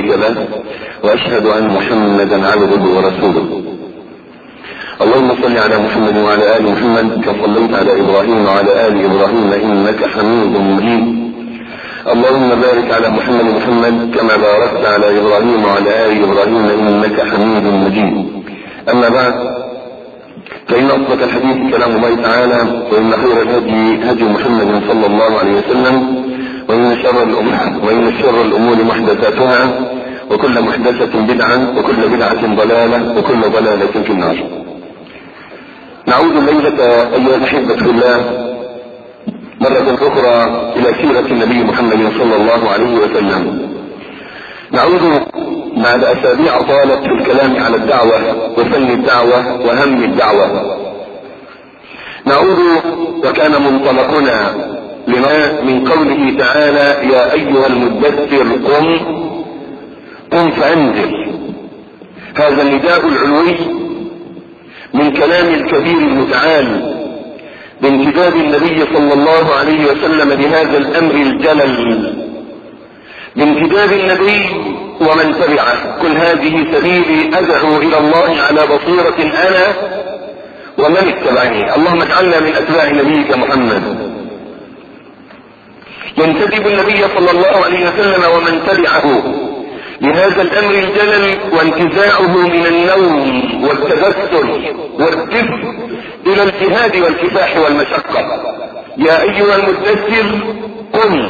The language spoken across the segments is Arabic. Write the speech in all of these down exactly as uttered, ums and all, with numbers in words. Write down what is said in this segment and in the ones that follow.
شريك له، واشهد ان محمدا عبده ورسوله. اللهم صل على محمد وعلى ال محمد كما صليت على ابراهيم وعلى ال ابراهيم انك حميد مجيد. اللهم بارك على محمد محمد كما باركت على ابراهيم وعلى ال ابراهيم انك حميد مجيد. اما بعد، فإن أصدق الحديث كلام الله تعالى، وإن خير الهدي هدي محمد صلى الله عليه وسلم، وإن شر الأمور وإن شر الأمور محدثاتها، وكل محدثة بدعة، وكل بدعة ضلالة، وكل ضلالة في النار. نعود الليلة أيها الأحبة في الله مرة أخرى إلى سيرة النبي محمد صلى الله عليه وسلم. نعود بعد أسابيع طالت في الكلام على الدعوة وفن الدعوة وهم الدعوة. نعود وكان منطلقنا لما من قوله تعالى: يا أيها المدثر قم قم فأنذر. هذا النداء العلوي من كلام الكبير المتعال بانتداب النبي صلى الله عليه وسلم بهذا الأمر الجلل، بانتداب النبي ومن تبعه: قل هذه سبيلي أدعو إلى الله على بصيرة أنا ومن اتبعني. اللهم اجعلنا من أتباع نبيك محمد. ينتدب النبي صلى الله عليه وسلم ومن تبعه لهذا الأمر الجلل وانتزاعه من النوم والتبتل والدفء إلى الجهاد والكفاح والمشقة. يا أيها المدثر قم.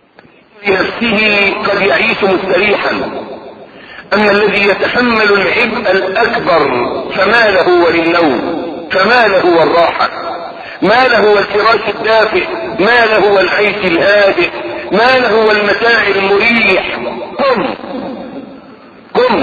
بنفسه قد يعيش مستريحا، أما الذي يتحمل العبء الأكبر فما له وللنوم، فما له والراحة، ما له والفراش الدافئ، ما له والعيش الهادئ، ما له والمتاع المريح. قم قم.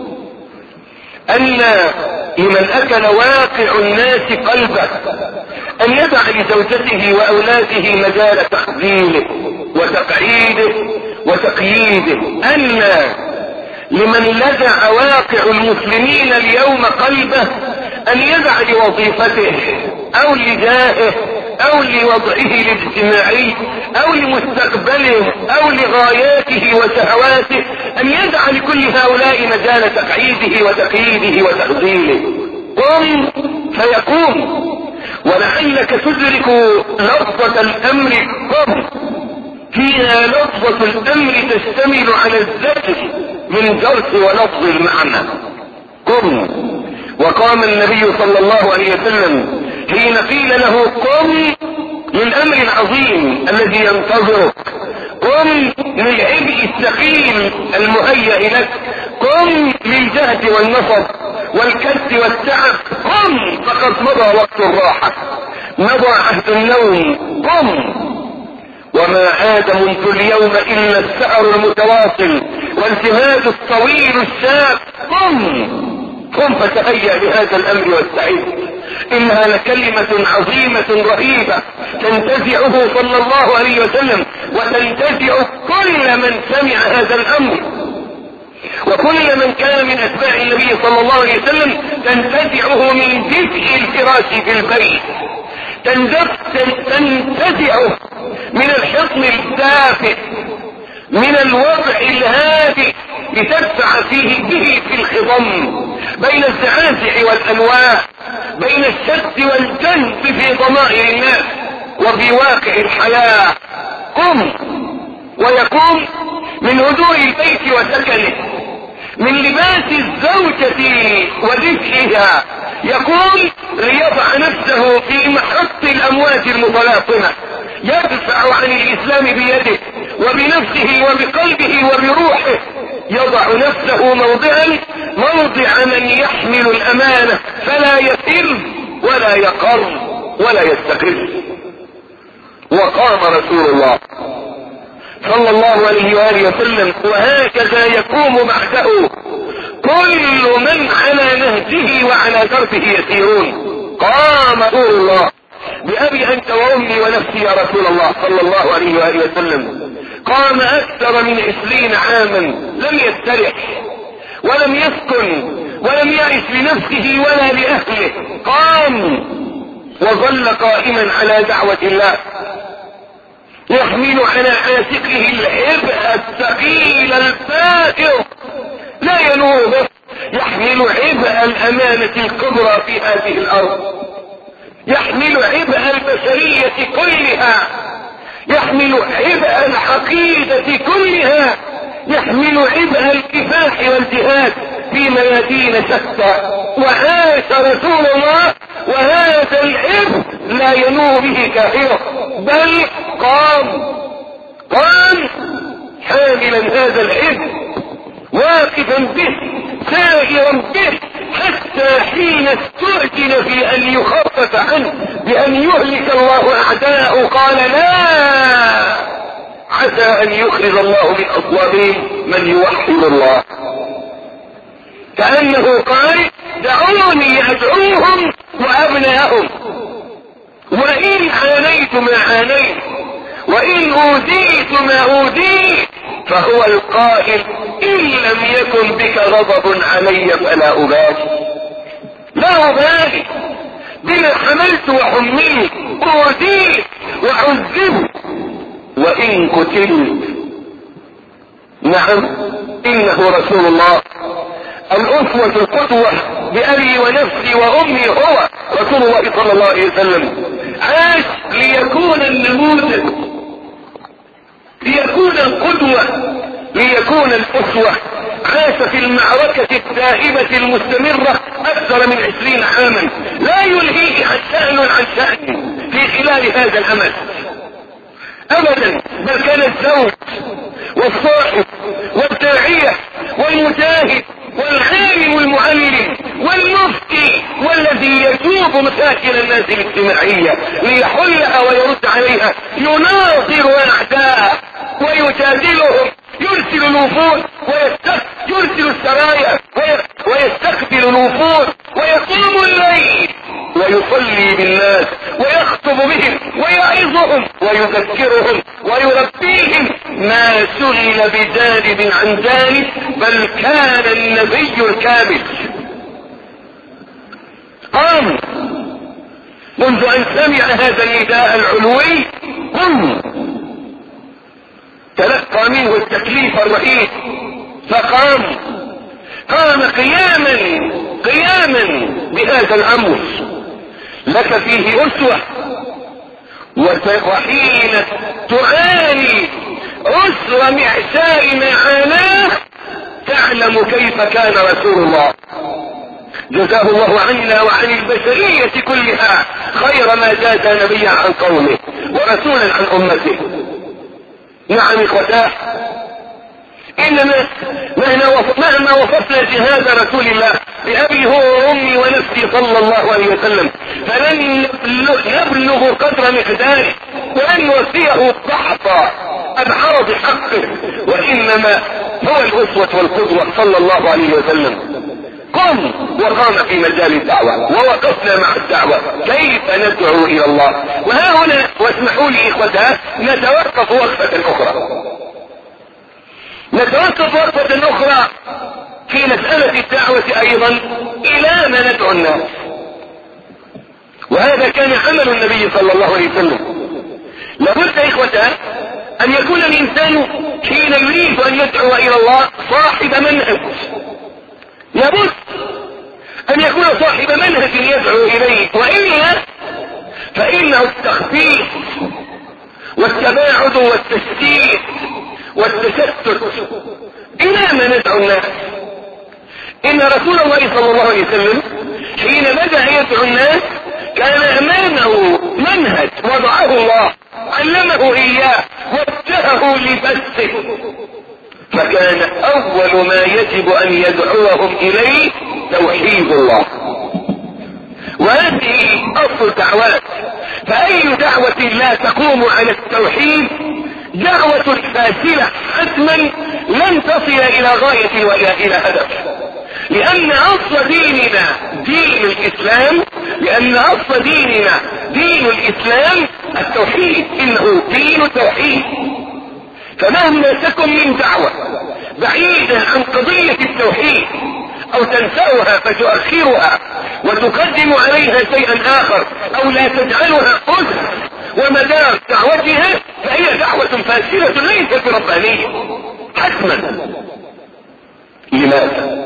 أن لمن أكل واقع الناس قلبه أن يدع لزوجته وأولاده مجال تخذيله وتقعيده وتقييده. أن لمن لدع واقع المسلمين اليوم قلبه أن يدع لوظيفته أو لجاهه أو لوضعه الاجتماعي أو لمستقبله أو لغاياته وشهواته، أن يدع لكل هؤلاء مجال تقعيده وتقييده وتخذيله. قم فيقوم. ولعلك تدرك لفظة الأمر قم فيها لفظة الأمر تشتمل على الزجر من جرس ولفظ المعنى. قم. وقام النبي صلى الله عليه وسلم حين قيل له قم للأمر العظيم الذي ينتظرك، قم للعبء الثقيل المهيئ لك، قم للجهد والنصب والكد والتعب، قم فقد مضى وقت الراحة، مضى عهد النوم. قم. وما عاد منذ اليوم إلا السعر المتواصل والجهاد الطويل الشاق. قم قم فتهيأ لهذا الأمر واستعد. إنها لكلمة عظيمة رهيبة تنتزعه صلى الله عليه وسلم وتنتزع كل من سمع هذا الأمر، وكل من كان من أتباع النبي صلى الله عليه وسلم تنتزعه من دفء الفراش في البيت، تنتزعه من الحصن الدافئ، من الوضع الهادئ لتدفع فيه به في الخضم بين الزعازع والأنواع، بين الشد والجلد في ضمائر الناس وفي واقع الحياة. قم. ويقوم من هدوء البيت وسكنه، من لباس الزوجة ودفئها، يقول ليضع نفسه في محط الأمواج المتلاطمة، يدفع عن الإسلام بيده وبنفسه وبقلبه وبروحه، يضع نفسه موضعا موضع من يحمل الأمانة فلا يفر ولا يقر ولا يستقر. وقام رسول الله صلى الله عليه وآله وسلم، وهكذا يقوم بعده كل من على نهجه وعلى دربه يسيرون. قام رسول الله بأبي أنت وأمي ونفسي يا رسول الله صلى الله عليه وآله وسلم. قام أكثر من عشرين عاما، لم يسترح ولم يسكن ولم يعش لنفسه ولا لأهله. قام وظل قائما على دعوة الله. يحمل على عاتقه العبء الثقيل الفائر لا ينوب، يحمل عبء الأمانة الكبرى في هذه الأرض، يحمل عبء البشرية كلها، يحمل عبء العقيدة كلها، يحمل عبء الكفاح والجهاد في ميادين شتى. وعاش رسول الله وهذا العبء لا ينوب به كافر، بل قام قام حاملا هذا العبء، واقفا به، سائرا به، حتى حين استؤذن في ان يخفف عنه بان يهلك الله اعداءه قال لا، عسى ان يخرج الله من اصلابهم من يوحد الله. كأنه قال دعوني ادعوهم وابناءهم، وان عانيت ما عانيت، وان اوذيت ما اوذيت، فهو القائل ان لم يكن بك غضب علي فلا ابالي، لا ابالي بما حملت وحملت، اوذيت وعذبت، وان قتلت. نعم انه رسول الله الاسوة القدوة بأبي ونفسي وامي هو رسول الله صلى الله عليه وسلم، عاش ليكون النموذج، ليكون القدوة، ليكون الاسوة. عاش في المعركة الدائمة المستمرة اكثر من عشرين عاما، لا يلهيه شأن عن شأن في خلال هذا الامد ابدا، بل كان الزوج والصاحب والداعية والمجاهد والعالم والمعلم والمفتي، والذي يجوب مشاكل الناس الاجتماعية ليحلها ويرد عليها، يناظر اعداء ويجادلهم، يرسل الوفود يرسل السرايا ويستقبل الوفود، ويقوم الليل ويصلي بالناس ويخطب بهم ويعظهم ويذكرهم ويربيهم، ما سئل بجانب عن جانب، بل كان النبي الكامل. قام منذ ان سمع هذا النداء العلوي، قم، تلقى منه التكليف الرهيب فقام، قام قياما قياما بهذا الامر، لك فيه اسوة. وحين تعاني اسر معشار ما عاناه تعلم كيف كان رسول الله، جزاه الله عنا وعن البشرية كلها خير ما جاز نبيا عن قومه ورسولا عن امته. نعم اخوتاه، انما مهما وصفنا جهاد رسول الله بأبي هو وامي ونفسي صلى الله عليه وسلم فلن نبلغ قدر مقداره، ولن نوفيه ضعف العرض حقه، وانما هو الاسوة والقدوة صلى الله عليه وسلم. قم وقام في مجال الدعوة، ووقفنا مع الدعوة كيف ندعو الى الله. وها هنا واسمحوا لي اخوتها نتوقف وقفة اخرى، نتوقف وقفة اخرى في مسألة الدعوة ايضا الى ما ندعو الناس. وهذا كان عمل النبي صلى الله عليه وسلم. لابد اخوتها ان يكون الانسان حين يريد ان يدعو الى الله صاحب منهج، لابد ان يكون صاحب منهج يدعو اليه، والا فانه التخفيف والتباعد والتشتيت والتشتت. الى ما ندعو الناس؟ ان رسول الله صلى الله عليه وسلم حين بدأ يدعو الناس كان امامه منهج وضعه الله، علمه اياه وجهه لبثه، فكان اول ما يجب ان يدعوهم اليه توحيد الله. وهذه اصل الدعوات، فاي دعوة لا تقوم على التوحيد دعوة فاشلة حتما لن تصل الى غاية والى هدف. لان اصل ديننا دين الاسلام، لان اصل ديننا دين الاسلام التوحيد، انه دين التوحيد. فمهما تكن من دعوة بعيدة عن قضية التوحيد او تنساها فتؤخرها وتقدم عليها شيئا اخر، او لا تجعلها قدس ومدار دعوتها فهي دعوة فاسدة ليست بربانية حتما. لماذا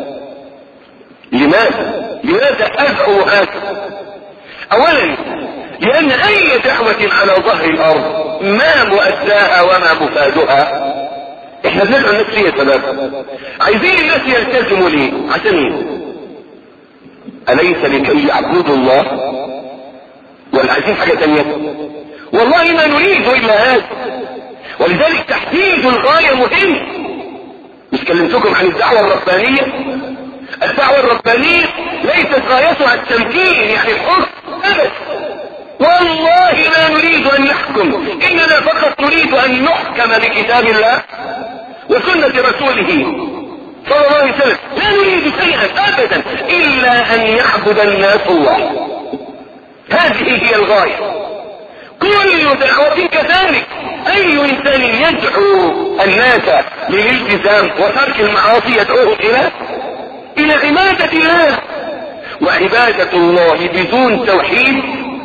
لماذا لماذا ادعو هذا؟ اولا لان اي دعوة على ظهر الارض ما مؤداها وما مفادها. احنا بندعو الناس ليه يا شباب؟ عايزين الناس يلتزموا ليه؟ عشان ايه؟ اليس لكي يعبدوا الله؟ ولا عايزين حاجة تانية؟ والله ما نريد الا هذا. ولذلك تحديد الغاية مهم. مش كلمتكم عن الدعوة الربانية؟ الدعوة الربانية ليست غايتها التمكين يعني الحكم ابدا. والله ما نريد ان نحكم، اننا فقط نريد ان نحكم بكتاب الله وسنة رسوله صلى الله عليه وسلم. لا نريد شيئا ابدا الا ان يعبد الناس الله. هذه هي الغاية. كل دعوة كذلك. اي انسان يدعو الناس للالتزام وترك المعاصي يدعوهم الى الى عبادة الله. وعبادة الله بدون توحيد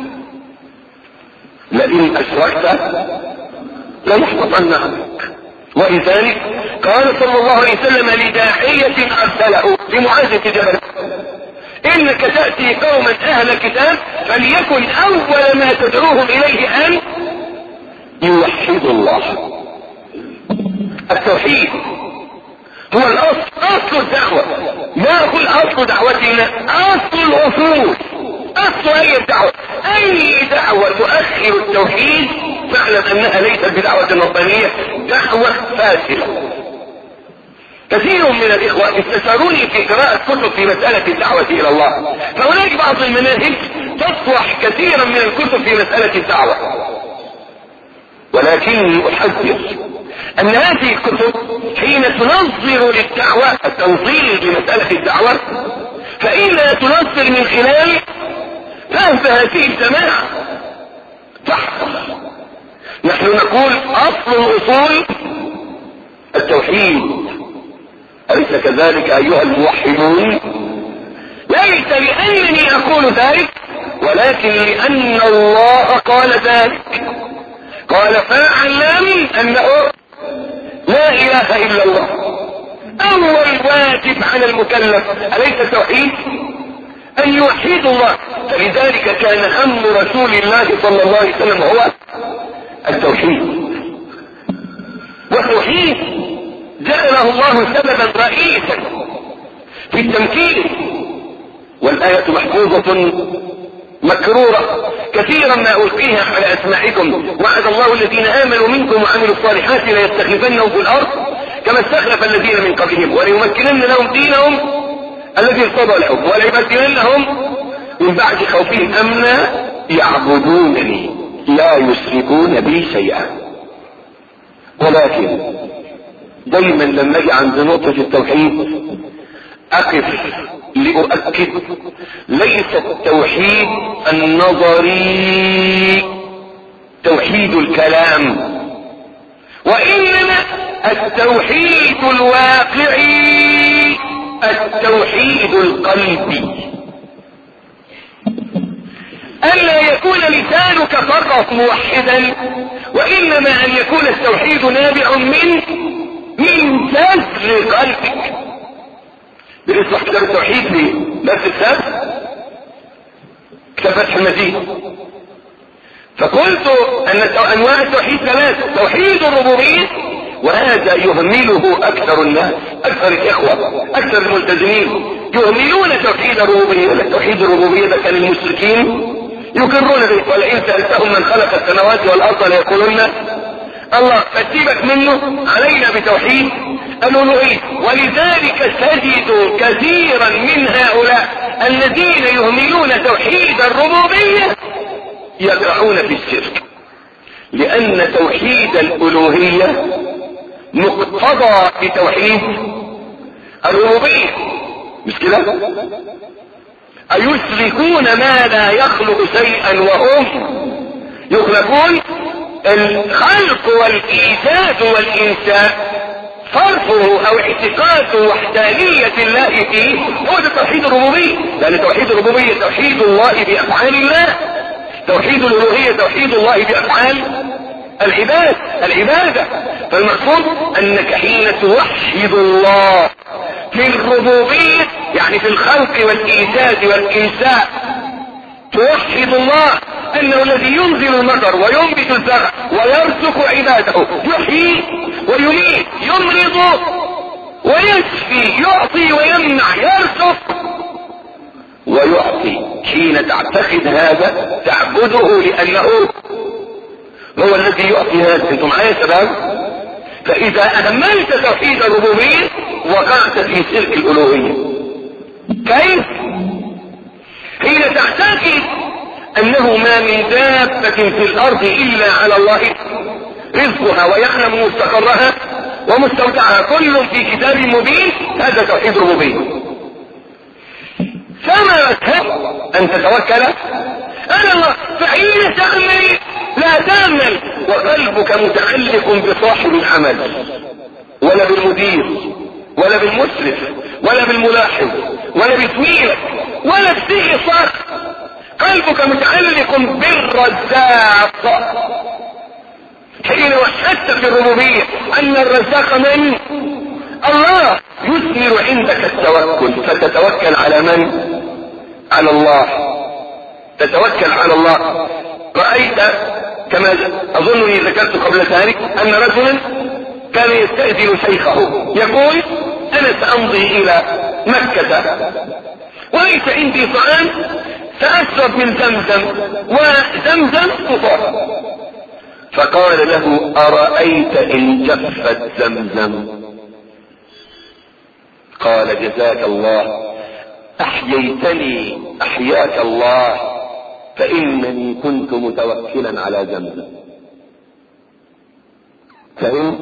لئن اشركت ليحبطن عنك. ولذلك قال صلى الله عليه وسلم لداعية ارسله لمعاذ بن جبل انك تأتي قوما اهل كتاب فليكن اول ما تدعوهم اليه ان يوحدوا الله. التوحيد هو الاصل، اصل الدعوة. ما هو الاصل دعوتنا؟ اصل الاصول، اصل اي دعوة. اي دعوة تؤخر التوحيد فاعلم انها ليست بدعوة ربانية، دعوة فاسدة. كثير من الاخوة استشاروني في قراءة كتب في مسألة الدعوة الى الله، فهناك بعض المناهج تصلح كثيرا من الكتب في مسألة الدعوة، ولكني احذر ان هذه الكتب حين تنظر للدعوة التنظير لمسألة الدعوة فإنها تنظر من خلال فهم هذه الجماعة. تحصل نحن نقول اصل الاصول التوحيد. أليس كذلك أيها الموحدون؟ ليس لأنني أقول ذلك ولكن لأن الله قال ذلك. قال فاعلم أنه لا إله إلا الله. أول واجب على المكلف أليس التوحيد؟ أن يوحد الله. فلذلك كان هم رسول الله صلى الله عليه وسلم هو التوحيد. والتوحيد جعله الله سببا رئيسا في التمكين. والآية محفوظة مكرورة كثيرا ما ألقيها على أسماعكم. وعد الله الذين آمنوا منكم وعملوا الصالحات ليستخلفنهم في الأرض كما استخلف الذين من قبلهم وليمكنن لهم دينهم الذي ارتضى لهم وليبدلنهم من بعد خوفهم أمنا يعبدونني لا يشركون بي شيئا. ولكن دايما لما اجي عند نقطة التوحيد اقف لأؤكد ليس التوحيد النظري توحيد الكلام، وإنما التوحيد الواقعي التوحيد القلبي. ألا يكون لسانك فقط موحدا، وإنما أن يكون التوحيد نابع من من جذر قلبك. بنصبح كتاب التوحيد في نفس الكتاب كتاب فتح المجيد، فقلت ان انواع التوحيد ثلاثة: توحيد الربوبية، وهذا يهمله اكثر الناس، اكثر الاخوة، اكثر الملتزمين يهملون توحيد الربوبية. ولا توحيد الربوبية ده كان المشركين يقرون به، ولئن سألتهم من خلق السماوات والارض ليقولن الله. فسيبك منه، علينا بتوحيد الألوهية. ولذلك تجد كثيرا من هؤلاء الذين يهملون توحيد الربوبية يقعون في الشرك، لأن توحيد الألوهية مقتضى بتوحيد الربوبية، مش كده؟ أيشركون ما لا يخلق شيئا وهم يخلقون؟ الخلق والإيجاد والإنشاء صرفه او اعتقاد وحدانية الله فيه هو ده توحيد الربوبية، لأن توحيد الربوبية توحيد الله بأفعال الله. توحيد الالوهية توحيد الله بافعال العباد العبادة. فالمقصود انك حين توحد الله في الربوبية يعني في الخلق والايجاد والانشاء، توحد الله انه الذي ينزل المطر وينبت الزرع ويرزق عباده، يحيي ويميت، يمرض ويشفي، يعطي ويمنع، يرزق ويعطي. حين تعتقد هذا تعبده لانه هو الذي يعطي هذا. انتم معايا يا شباب؟ فاذا اهملت توحيد الربوبية وقعت في شرك الالوهية. كيف؟ حين تعتقد انه ما من دابة في الارض الا على الله رزقها ويعلم مستقرها ومستودعها كل في كتاب مبين، هذا توحيد ربوبية. كما ان تتوكل على الله. فحين تعمل لا تعمل وقلبك متعلق بصاحب العمل ولا بالمدير ولا بالمسرف ولا بالملاحظ ولا بزميلك ولا بشيء صار، قلبك متعلق بالرزاق. حين وحدت في الربوبية ان الرزاق من؟ الله، يثمر عندك التوكل، فتتوكل على من؟ على الله. تتوكل على الله. رأيت كما اظنني ذكرت قبل ذلك ان رجلا كان يستأذن شيخه يقول انا سامضي الى مكة وليس عندي طعام سأشرب من زمزم وزمزم تطهر. فقال له أرأيت إن جفت زمزم؟ قال جزاك الله، أحييتني أحياك الله، فإنني كنت متوكلا على زمزم. فهمت؟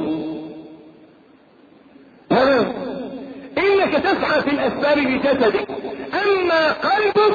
نعم، إنك تسعى في الأسباب بجسدك، أما قلبك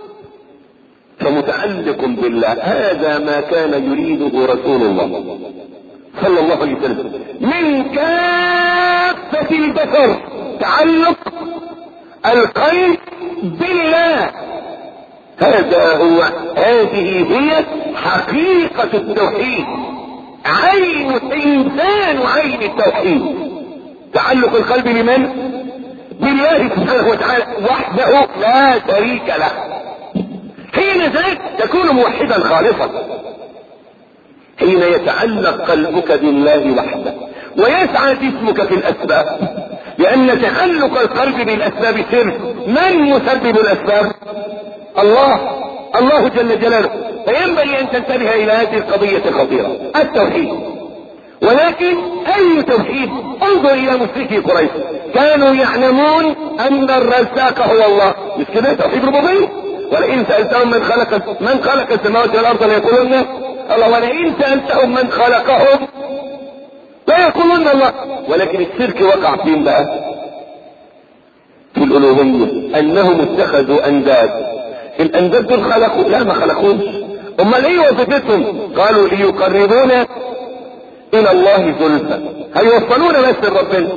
فمتعلق بالله. هذا ما كان يريده رسول الله صلى الله عليه وسلم من كافة البشر، تعلق القلب بالله. هذا هو هذه هي حقيقة التوحيد، عين الإنسان وعين التوحيد. تعلق القلب لمن؟ بالله سبحانه وتعالى وحده لا شريك له. حين ذلك تكون موحدا خالصا. حين يتعلق قلبك بالله وحده ويسعى جسمك في الأسباب، لأن تعلق القلب بالأسباب سر. من مسبب الأسباب؟ الله، الله جل جلاله. فينبغي أن تنتبه إلى هذه القضية الخطيرة، التوحيد. ولكن أي توحيد؟ انظر إلى مشركي قريش، كانوا يعلمون أن الرزاق هو الله، مش كده؟ توحيد ربوبية. ولئن سألتهم من خلق من خلق السماوات والأرض ليقولون الله، ولئن سألتهم من خلقهم لا يقولون الله. ولكن الشرك وقع فين بقى؟ في الألوهية، أنهم اتخذوا أنداد. الأنداد دول خلقوا؟ لا، ما خلقوش. امال ايه وظيفتهم؟ قالوا ليقربونا الى الله زلفى، هيوصلونا بس لربنا.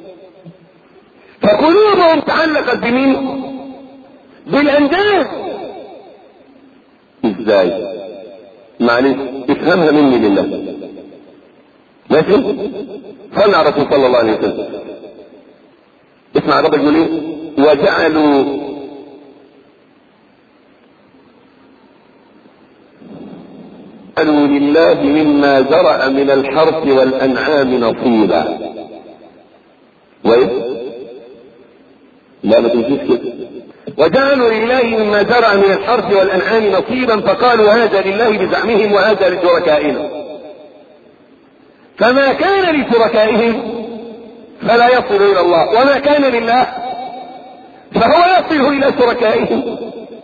فقلوبهم تعلقت بمين؟ بالانداد. ازاي؟ معلش افهمها مني لله. ماشي؟ صلى على رسول صلى الله عليه وسلم. اسمع ربك يقول ايه؟ وجعلوا قالوا لله مما زرع من الحرث والأنعام نصيبا. وإيه؟ لا ما تنسيش كده. وجعلوا لله مما زرع من الحرث والأنعام نصيبا فقالوا هذا لله بزعمهم وهذا لشركائنا. فما كان لشركائهم فلا يصل إلى الله، وما كان لله فهو يصل إلى شركائهم.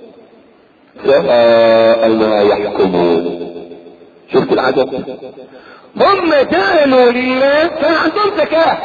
ساء ما يحكمون. شفت العجب؟ هم جعلوا لله، كان عندهم زكاة،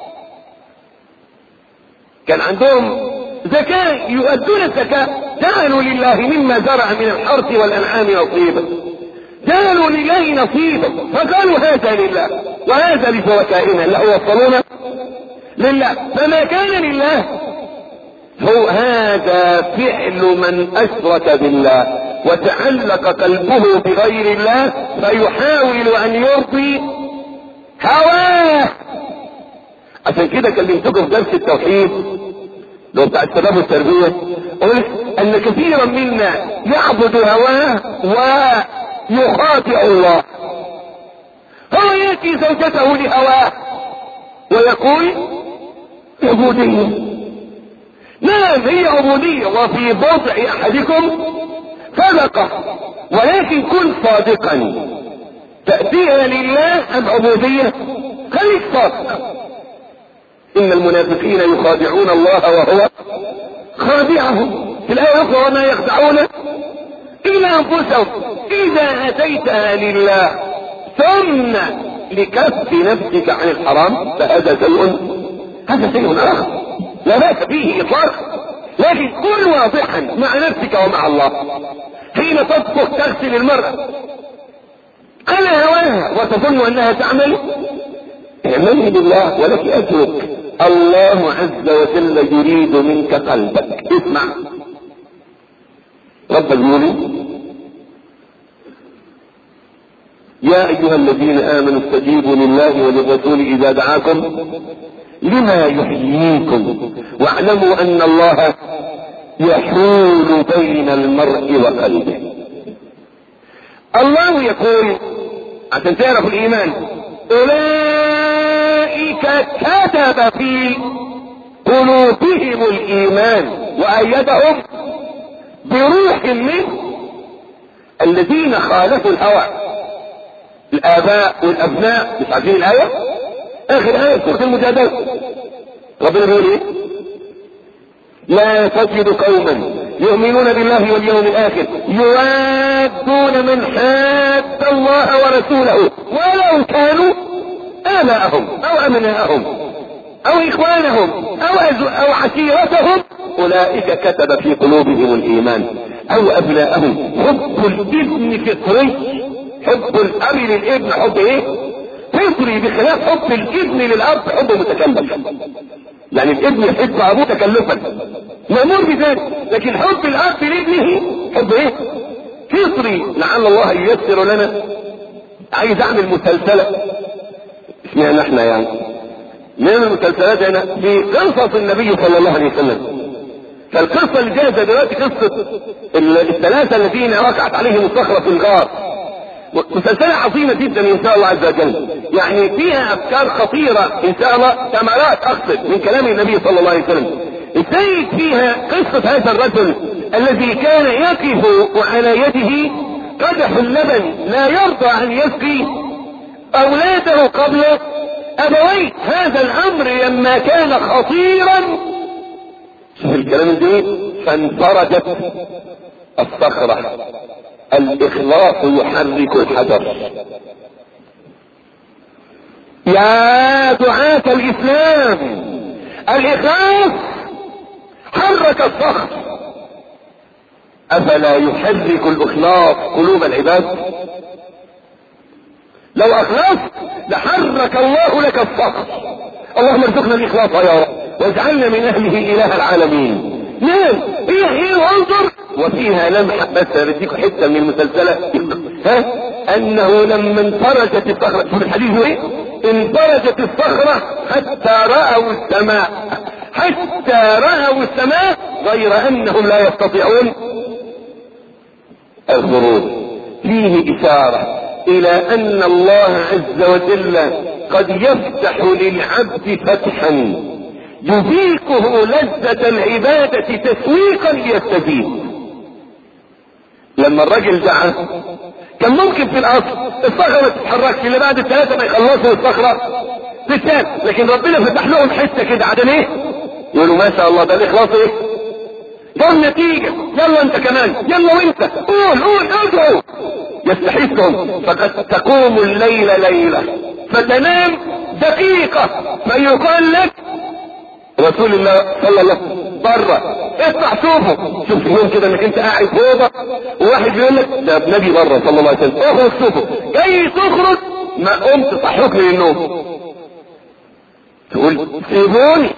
كان عندهم زكاة يؤدون الزكاة. جعلوا لله مما زرع من الحرث والأنعام نصيبا، جعلوا لله نصيبا فقالوا هذا لله وهذا لشركائنا اللي يوصلون لله. فما كان لله هو هذا فعل من أشرك بالله، وتعلق قلبه بغير الله فيحاول ان يرضي هواه. عشان كده كلمتكم في درس التوحيد لو بتاع الشباب والتربية، قلت ان كثيرا منا يعبد هواه ويخاطئ الله. هو يأتي زوجته لهواه ويقول عبودية. نعم هي عبودية، وفي بضع احدكم صدقة، ولكن كن صادقا. تأتيها لله ام عبودية؟ خليك صادق. ان المنافقين يخادعون الله وهو خادعهم. في الآية الأخرى وما يخدعون إلا أنفسهم. إذا أتيتها لله ثم لكف نفسك عن الحرام فهذا شيء هذا شيء آخر لا بأس فيه إطلاقا، لكن كن واضحا مع نفسك ومع الله. حين تطبخ تغسل المرأة على هواها وتظن أنها تعمل، اعملي بالله ولك أجرك. الله عز وجل يريد منك قلبك. اسمع رب يقول يا ايها الذين امنوا استجيبوا لله وللرسول اذا دعاكم لما يحييكم واعلموا ان الله يحول بين المرء وقلبه. الله يقول عشان تعرفوا الايمان اولئك كتب في قلوبهم الايمان وايدهم بروح منه. الذين خالفوا الهوى الاباء والابناء، مش عارفين الايه؟ اخر ايه سوره المجادله ربنا بيقول ايه؟ لا تجد قوما يؤمنون بالله واليوم الاخر يوادون من حاد الله ورسوله ولو كانوا آباءهم او ابناءهم او اخوانهم او او عشيرتهم اولئك كتب في قلوبهم الايمان او ابناءهم. حب الابن فطري، حب الاب للابن حب ايه؟ فطري، بخلاف حب الابن للاب حب متكلف. يعني الابن يحب ابوه تكلفا مأمور بذلك، لكن حب الاب لابنه حب ايه؟ فطري. لعل الله ييسر لنا. عايز اعمل مسلسلة اسمها نحن يعني من المسلسلات هنا في قصص النبي صلى الله عليه وسلم. فالقصة اللي جاهزة دلوقتي قصة الثلاثة الذين وقعت عليهم الصخرة في الغار، مسلسلة عظيمة جدا ان شاء الله عز وجل. يعني فيها افكار خطيرة ان شاء الله، ثمرات اقصد من كلام النبي صلى الله عليه وسلم. السيد فيها قصة هذا الرجل الذي كان يقف وعلى يده قدح اللبن لا يرضى ان يسقي اولاده قبل ابويه. هذا الامر لما كان خطيرا شوف الكلام الجميل فانفرجت الصخرة. الاخلاص يحرك الحجر. يا دعاة الاسلام الاخلاص حرك الصخر. افلا يحرك الاخلاص قلوب العباد؟ لو اخلصت لحرك الله لك الصخر. اللهم ارزقنا الاخلاص يا رب واجعلنا من اهله اله العالمين. نعم هي هي وانظر وفيها لمحة بس بديكم حتة من المسلسلة ها انه لما انفرجت الصخرة شوف الحديث ايه؟ انفرجت الصخرة حتى رأوا السماء، حتى رأوا السماء غير انهم لا يستطيعون الخروج. فيه اشارة الى ان الله عز وجل قد يفتح للعبد فتحا يذيقه لذة العبادة تسويقا ليستجيب. لما الرجل دعا كان ممكن في الاصل الصخرة ما تتحركش اللي بعد الثلاثة ما يخلصوا الصخرة تتشال، لكن ربنا فتح لهم حتة كده عدم ايه؟ يقولوا ما شاء الله ده الاخلاص ايه؟ ده النتيجة. يلا انت كمان، يلا وانت قول قول ادعوا. يستحثهم فقد تقوم الليل ليلة فتنام دقيقة فيقال لك رسول الله صلى الله عليه وسلم بره اطلع شوفه. شوف يوم كده انك انت قاعد في اوضه وواحد يقول لك ده النبي بره صلى الله عليه وسلم اخرج شوفه. جاي تخرج ما قمت صحوك من النوم تقول سيبوني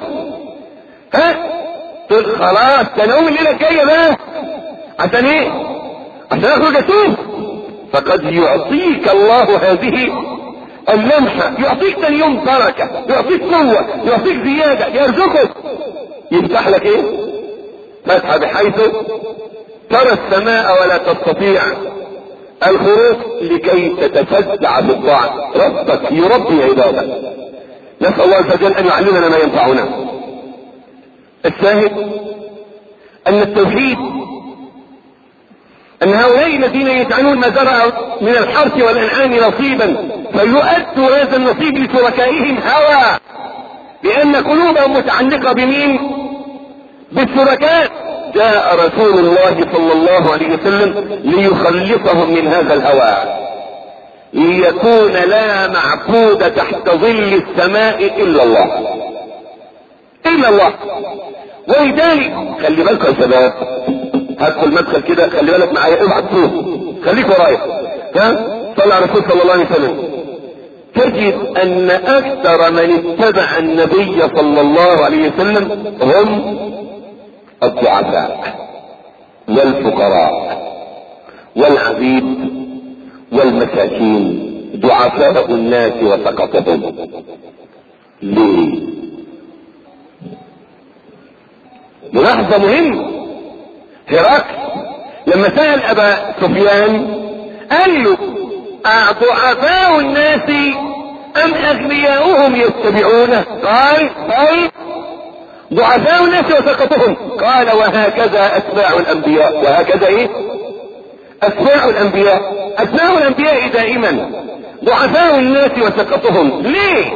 ها تقول خلاص ده نوم الليله الجايه بقى عشان ايه؟ عشان اخرج اتوب، فقد يعطيك الله هذه اللمحة، يعطيك ثاني يوم بركة، يعطيك قوة، يعطيك زيادة، يرزقك، يفتح لك ايه؟ فتحة بحيث ترى السماء ولا تستطيع الخروج لكي تتفزع بالطاعة. ربك يربي عباده. نسأل الله عز وجل ان يعلمنا ما ينفعنا. الشاهد ان التوحيد، ان هؤلاء الذين يجعلون ما زرع من الحرث والانعام نصيبا فيؤدوا هذا النصيب لشركائهم هوى، لان قلوبهم متعلقة بمين؟ بالشركاء. جاء رسول الله صلى الله عليه وسلم ليخلصهم من هذا الهوى، ليكون لا معبود تحت ظل السماء الا الله، الا الله. ولذلك خلي بالكم يا شباب، هدخل مدخل كده، خلي بالك معايا، اوعى تروح، خليك ورايا. ها صلى على الرسول صلى الله عليه وسلم. تجد ان اكثر من اتبع النبي صلى الله عليه وسلم هم الضعفاء والفقراء والعبيد والمساكين، ضعفاء الناس وسقطهم. ليه؟ ملاحظة مهم. هرقل لما سأل ابا سفيان قال له أضعفاء الناس ام اغنياؤهم يتبعونه؟ قال قال ضعفاء الناس وسقطهم. قال وهكذا اتباع الانبياء. وهكذا ايه؟ اتباع الانبياء. اتباع الانبياء دائما ضعفاء الناس وسقطهم. ليه؟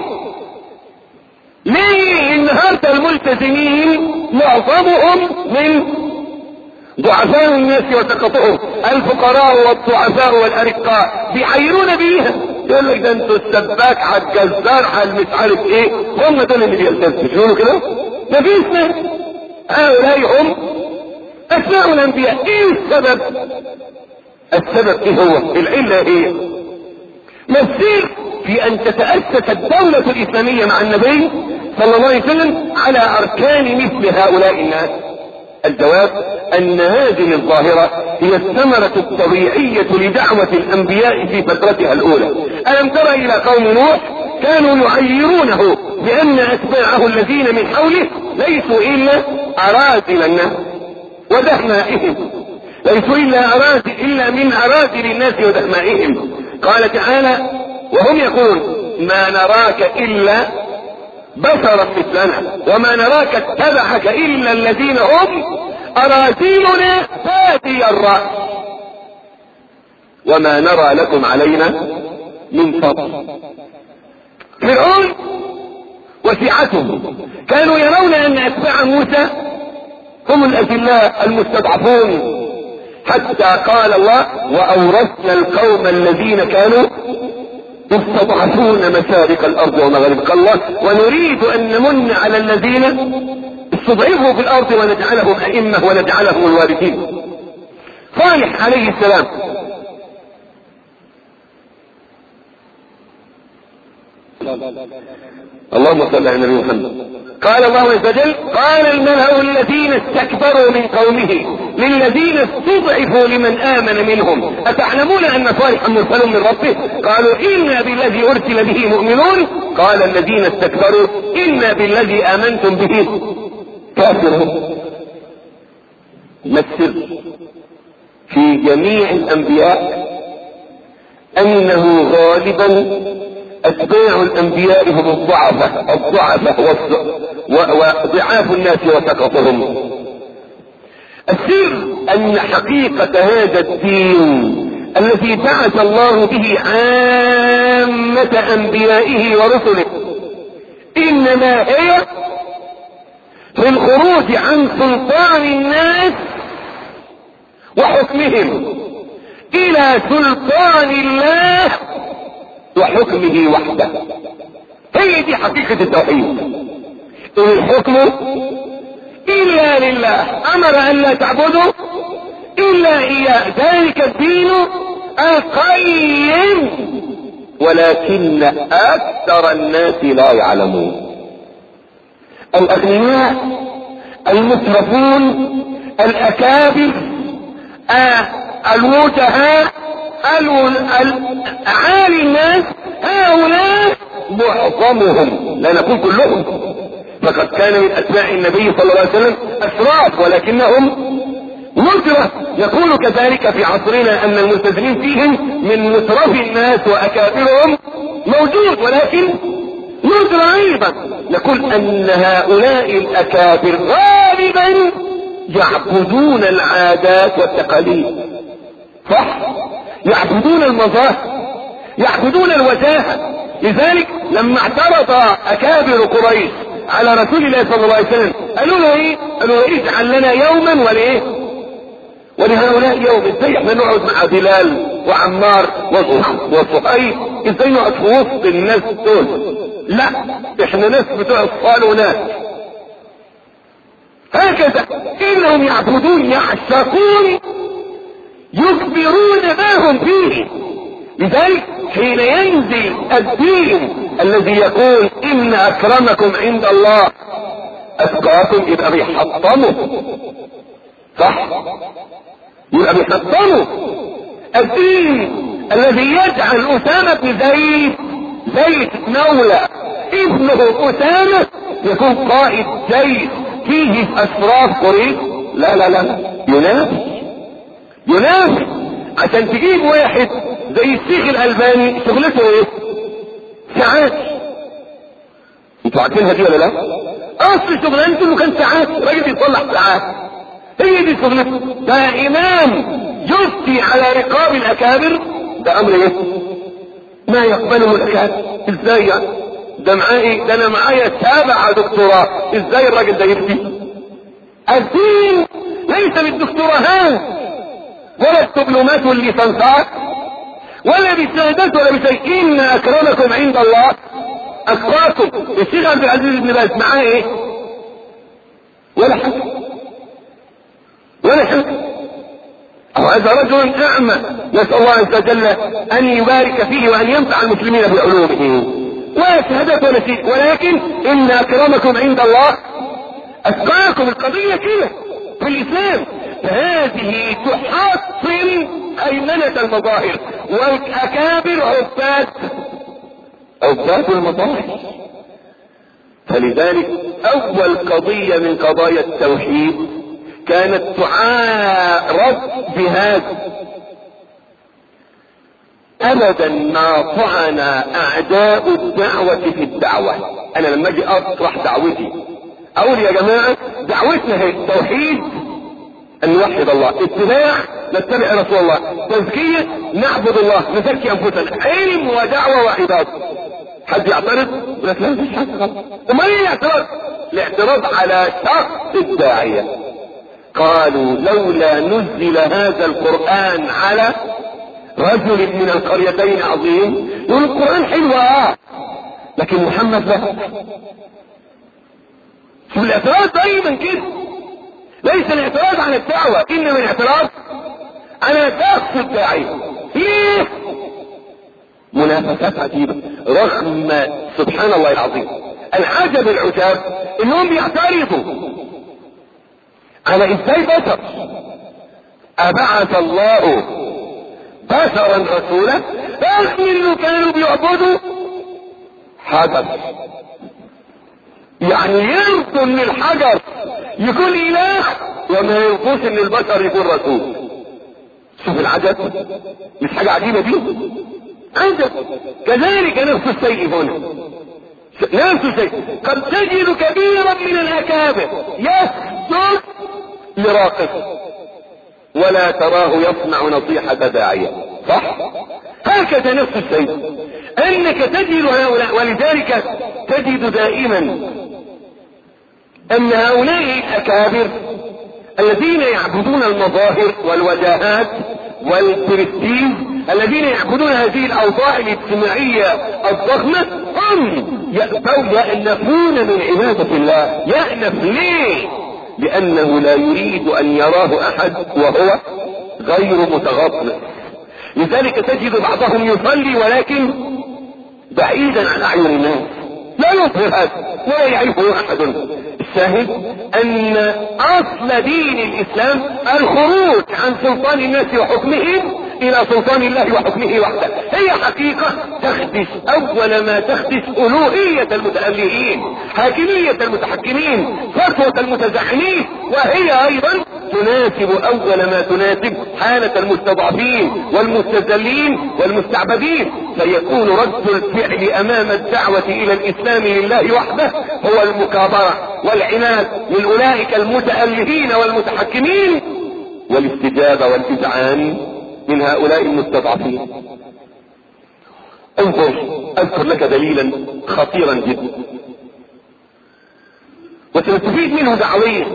ليه النهارده الملتزمين معظمهم من ضعفاء الناس وسقطهم؟ الفقراء والضعفاء والارقاء بيحيرون بيها، يقول لك ده انتوا السباك على الجزار على مش عارف ايه، هم دول اللي بيلتزموا. مش يقولوا كده؟ مفيش ناس. هؤلاء هم اتباع الانبياء. ايه السبب؟ السبب ايه هو؟ العله هي ما السر في ان تتأسس الدولة الاسلامية مع النبي صلى الله عليه وسلم على اركان مثل هؤلاء الناس؟ الجواب ان هذه الظاهرة هي الثمرة الطبيعية لدعوة الانبياء في فترتها الاولى. الم ترى الى قوم نوح كانوا يعيرونه بان اتباعه الذين من حوله ليسوا الا اراذل الناس ودهمائهم، ليسوا الا اراذل الا من اراذل الناس ودهمائهم. قال تعالى وهم يقولون ما نراك الا بشرا مثلنا وما نراك اتبعك الا الذين هم اراذلنا بادي الراي وما نرى لكم علينا من فضل. فرعون وشيعته كانوا يرون ان اتباع موسى هم الاذلاء المستضعفون، حتى قال الله واورثنا القوم الذين كانوا يستضعفون مشارق الارض ومغاربها. قال الله ونريد ان نمن على الذين استضعفوا في الارض ونجعلهم ائمه ونجعلهم الوارثين. صالح عليه السلام اللهم صل على النبي محمد. قال الله عز وجل قال الملأ الذين استكبروا من قومه للذين استضعفوا لمن آمن منهم أتعلمون أن صالحا مرسل من ربه؟ قالوا إنا بالذي أرسل به مؤمنون. قال الذين استكبروا إنا بالذي آمنتم به كافرون. ما السر في جميع الأنبياء؟ أنه غالبا اتباع الانبياء هم الضعفة الضعفة وضعاف الناس وسقطهم. السر ان حقيقة هذا الدين الذي بعث الله به عامة انبيائه ورسله انما هي في الخروج عن سلطان الناس وحكمهم الى سلطان الله وحكمه وحده. هي دي حقيقة التوحيد. ان الحكم الا لله، امر ان لا تعبدوا الا اياه، ذلك الدين القيم ولكن اكثر الناس لا يعلمون. الاغنياء المترفون الاكابر آه الوجهاء اعالي الناس هؤلاء معظمهم، لا نقول كلهم، فقد كان من اتباع النبي صلى الله عليه وسلم اشراف ولكنهم ندرة. يقول كذلك في عصرنا ان الملتزمين فيهم من مترف الناس واكابرهم موجود، ولكن ندرة ايضا. نقول ان هؤلاء الاكابر غالبا يعبدون العادات والتقاليد، صح، يعبدون المظاهر، يعبدون الوجاهة. لذلك لما اعترض اكابر قريش على رسول الله صلى الله عليه وسلم قالوا له ايه؟ قالوا له اجعل لنا يوما ولايه ولهؤلاء يوم. ازاي احنا نقعد مع بلال وعمار وصهيب؟ ازاي نقعد في وسط الناس دول؟ لا، احنا ناس بتوع الصالونات. هكذا انهم يعبدون، يعشقون، يكبرون ما هم فيه. لذلك حين ينزل الدين الذي يقول ان اكرمكم عند الله اتقاكم، يبقى بيحطموا، صح، يبقى بيحطموا الدين الذي يجعل اسامة بن زيد زيد مولى ابنه اسامة يكون قائد جيش فيه اشراف قريش. لا لا لا، ينافس ينافس عشان تجيب واحد زي الشيخ الالباني شغلته ايه؟ ساعات. انتوا عارفينها دي ولا لا؟ اصل شغلانته انه كان ساعات، راجل يصلح ساعات، هي دي شغلته. ده امام يفتي على رقاب الاكابر، ده امر ايه؟ ما يقبله الاكابر. ازاي يعني؟ ده معايا، ده انا معايا سبع دكتوراه، ازاي الراجل ده يفتي؟ الدين ليس بالدكتوراهات ولا الدبلومات والليسانسات ولا بالشهادات ولا بشيء. ان اكرمكم عند الله اتقاكم. الشيخ عبد العزيز بن باز معاه ايه؟ ولا حاجه ولا حاجه. او هذا رجل اعمى، نسال الله عز وجل ان يبارك فيه وان ينفع المسلمين بعلومه، ولا شهادات ولا شيء، ولكن ان اكرمكم عند الله اتقاكم. القضيه كده في الاسلام. فهذه تحصل ايمنة المظاهر، والاكابر عباد عباد المظاهر. فلذلك اول قضية من قضايا التوحيد كانت تعارض بهذا. ابدا ما طعن اعداء الدعوة في الدعوة. انا لما اجي اطرح دعوتي اقول يا جماعة دعوتنا هي توحيد، ان نوحد الله، اتباع نتبع رسول الله، تزكية نعبد الله، نزكي انفسنا، علم ودعوة وعبادة. حد يعترض؟ يقول لك لا مفيش حاجة غلط. امال ايه الاعتراض؟ الاعتراض على شخص الداعية. قالوا لولا نزل هذا القرآن على رجل من القريتين عظيم. يقول القرآن حلو اه لكن محمد لا. شوف الاعتراض دايما كده، ليس الاعتراض على الدعوة، انما الاعتراض على شخص الداعية. ليه؟ منافسات عجيبة، رغم سبحان الله العظيم العجب العجاب انهم بيعترضوا على ازاي بشر ابعث الله بشرا رسولا، رغم انه كانوا بيعبدوا حجر. يعني يرضوا ان الحجر يكون اله وما يرضوش ان البشر يكون رسول. شوف العجب، مش حاجة عجيبة دي؟ عجب. كذلك نفس الشيء هنا، نفس الشيء. قد تجد كبيرا من الاكابر يسجد لراقص ولا تراه يصنع نصيحة داعية، صح؟ هكذا نفس الشيء انك تجد هؤلاء. ولذلك تجد دائما ان هؤلاء الاكابر الذين يعبدون المظاهر والوجاهات والبرستيج، الذين يعبدون هذه الاوضاع الاجتماعية الضخمة، هم يأنفون من عبادة الله. يأنف ليه؟ لانه لا يريد ان يراه احد وهو غير متغطرس. لذلك تجد بعضهم يصلي ولكن بعيدا عن اعين الناس. لا يظهر هذا ولا يعرفه احد. الشاهد ان اصل دين الاسلام الخروج عن سلطان الناس وحكمهم الى سلطان الله وحكمه وحده. هي حقيقة تخدش اول ما تخدش الوهية المتألهين، حاكمية المتحكمين، فتوة المتزعمين، وهي ايضا تناسب اول ما تناسب حالة المستضعفين والمستذلين والمستعبدين. فيكون رد الفعل امام الدعوة الى الاسلام لله وحده هو المكابرة والعناد من اولئك المتألهين والمتحكمين، والاستجابة والاذعان من هؤلاء المستضعفين. انظر اذكر لك دليلا خطيرا جدا وسنستفيد منه دعويا،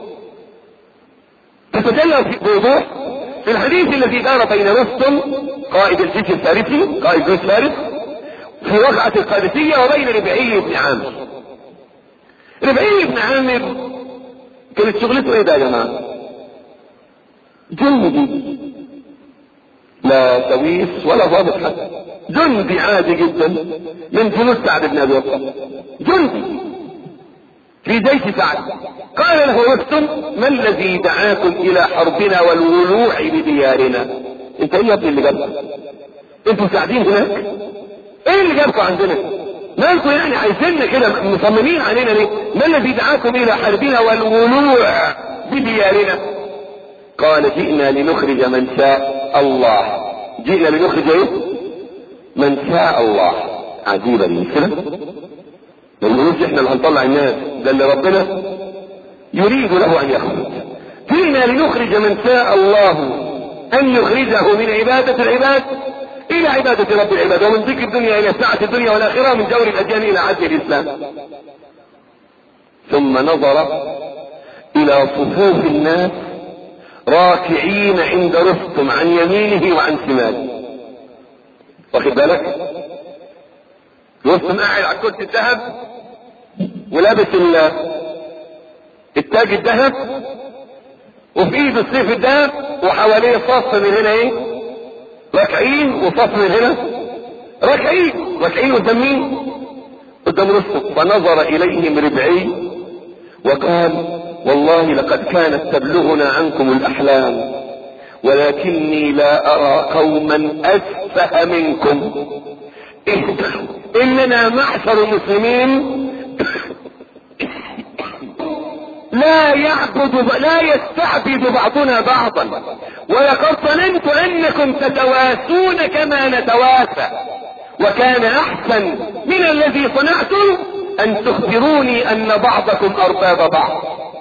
تتجلى بوضوح في الحديث الذي دار بين رستم قائد الجيش الفارسي، قائد جيش فارس، في وقعة القادسية، وبين ربعي بن عامر. ربعي بن عامر كانت شغلته ايه ده يا جماعة؟ جندي، لا سويس ولا ضابط حتى، جندي عادي جدا من جنود سعد بن ابي وقاص، جندي في جيش سعد. قال له رستم: ما الذي دعاكم الى حربنا والولوع بديارنا؟ انت ايه يا ابني اللي جابك؟ انتوا ساعدين هناك؟ ايه اللي جابكم عندنا؟ مالكم يعني عايزيننا كده مصممين علينا ليه؟ ما الذي دعاكم الى حربنا والولوع بديارنا؟ قال: جئنا لنخرج من شاء الله. جئنا لنخرج ايه؟ من شاء الله. عجيبة دي، مش كده؟ ما نقولوش احنا اللي هنطلع الناس، ده اللي ربنا يريد له ان يخرج. جئنا لنخرج من شاء الله ان يخرجه من عبادة العباد الى عبادة رب العباد، ومن ذكر الدنيا الى ساعة الدنيا والاخرة، من جور الاديان الى عدل الاسلام. ثم نظر الى صفوف الناس راكعين عند رستم عن يمينه وعن شماله. واخد بالك؟ رستم قاعد على كرسي الذهب ولابس التاج الذهب وفي ايده السيف الذهب، وحواليه صف من هنا ايه؟ راكعين، وصف من هنا راكعين. راكعين قدام مين؟ قدام رستم. فنظر اليهم ربعي وقال: والله لقد كانت تبلغنا عنكم الاحلام، ولكني لا ارى قوما اسفه منكم. اننا معشر المسلمين لا يعبد لا يستعبد بعضنا بعضا، ولقد ظننت انكم تتواسون كما نتواسى، وكان احسن من الذي صنعتم ان تخبروني ان بعضكم ارباب بعض.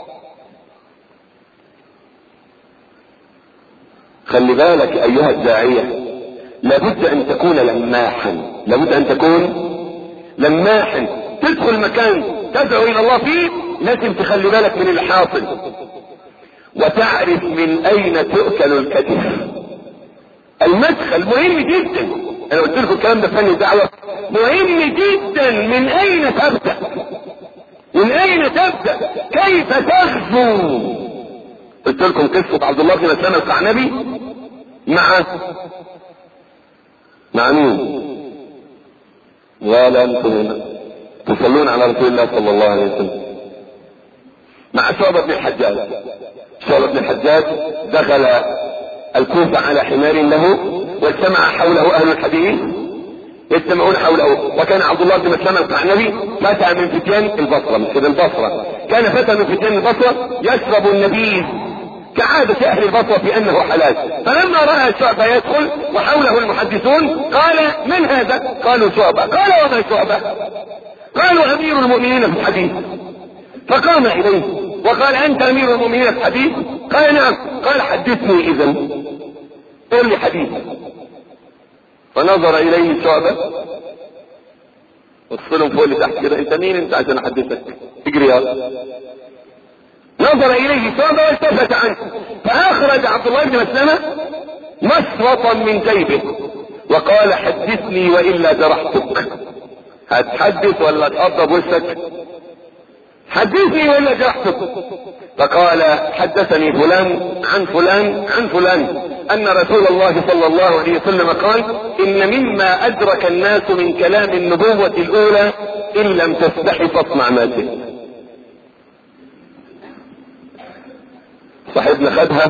خلي بالك ايها الداعية، لابد ان تكون لماحا، لابد ان تكون لماحا. تدخل مكان تدعو الى الله فيه لازم تخلي بالك من اللي حاصل، وتعرف من اين تؤكل الكتف. المدخل مهم جدا، انا قلت لكم الكلام ده فن الدعوة، مهم جدا من اين تبدأ، من اين تبدأ، كيف تغزو. قلت لكم قصة عبد الله بن مسلمة القعنبي مع مع مين؟ ولا انتم تصلون على رسول الله صلى الله عليه وسلم؟ مع شعبة بن الحجاج. شعبة بن الحجاج دخل الكوفة على حمار له، واجتمع حوله اهل الحديث يجتمعون حوله. وكان عبد الله بن مسلمة القعنبي فتى من فتيان البصرة، مش كده البصرة، كان فتى من فتيان البصرة يشرب النبيذ كعادة اهل البصرة في انه حلال. فلما رأى شعبة يدخل وحوله المحدثون قال: من هذا؟ قالوا: شعبة. قال: وما شعبة؟ قالوا: امير المؤمنين في الحديث. فقام اليه وقال: انت امير المؤمنين في الحديث؟ قال: نعم. قال: حدثني اذا، قل لي حديث. فنظر اليه شعبة، وصلهم فوق لتحت كده: انت مين انت عشان احدثك؟ اجري يا. نظر اليه شعبة والتفت عنه، فاخرج عبد الله بن مسلمة مسرطا من جيبه وقال: حدثني والا جرحتك. هتحدث ولا تقضب وشك؟ حدثني والا جرحتك. فقال: حدثني فلان عن فلان عن فلان ان رسول الله صلى الله عليه وسلم قال ان مما ادرك الناس من كلام النبوة الاولى ان لم تستحي فاصنع ما شئت. صاحبنا خدها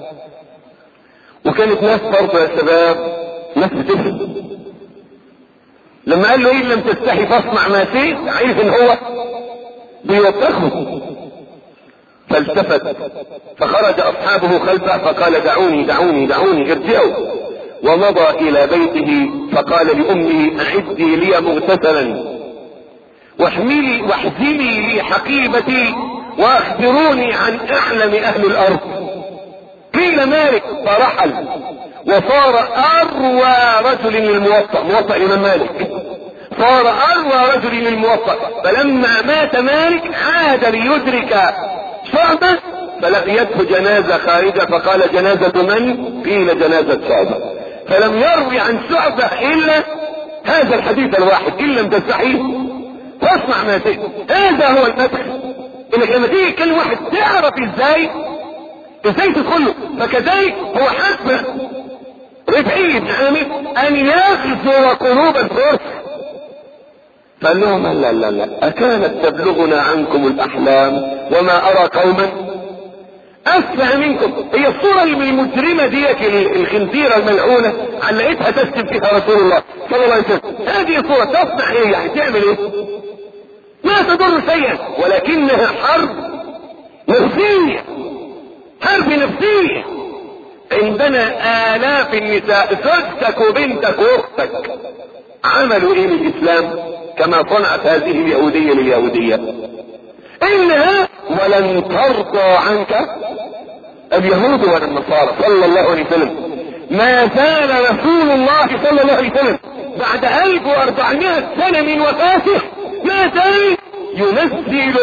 وكانت ناس برضه يا شباب ناس بتفهم. لما قال له ان لم تستحي فاصنع ما شئت عرف ان هو بيوبخه، فالتفت فخرج اصحابه خلفه فقال دعوني دعوني دعوني ارجعوا، ومضى الى بيته فقال لامه اعدي لي مغتسلا واحملي واحزمي لي حقيبتي واخبروني عن اعلم اهل الارض. قيل مالك، فرحل وصار اروى رجل للموطأ، موطأ الامام مالك، صار اروى رجل للموطأ. فلما مات مالك عاد ليدرك شعبة فلقيته جنازة خارجة فقال جنازة من؟ قيل جنازة شعبة. فلم يروي عن شعبة الا هذا الحديث الواحد ان لم تستحي فاصنع ما شئت. هذا هو المدح، انك لما تيجي كل واحد تعرف ازاي ازاي تدخله. فكذلك هو حسب ربعي بن عامر ان يغزو قلوب الفرس، قال لهم لا لا لا اكانت تبلغنا عنكم الاحلام وما ارى قوما اسفه منكم. هي الصورة المجرمة ديك الخنزيرة الملعونة علقتها تسلم فيها رسول الله صلى الله عليه وسلم، هذه صورة تصنع ايه؟ يعني تعمل ايه؟ ما تضر شيئا، ولكنها حرب نفسية، حرب نفسية. عندنا آلاف النساء زوجتك وبنتك واختك عملوا ايه للاسلام كما صنعت هذه اليهودية لليهودية؟ انها ولن ترضى عنك اليهود ولا النصارى صلى الله عليه وسلم. ما زال رسول الله صلى الله عليه وسلم بعد ألف وأربعمائة سنة من وفاته ما زال ينزل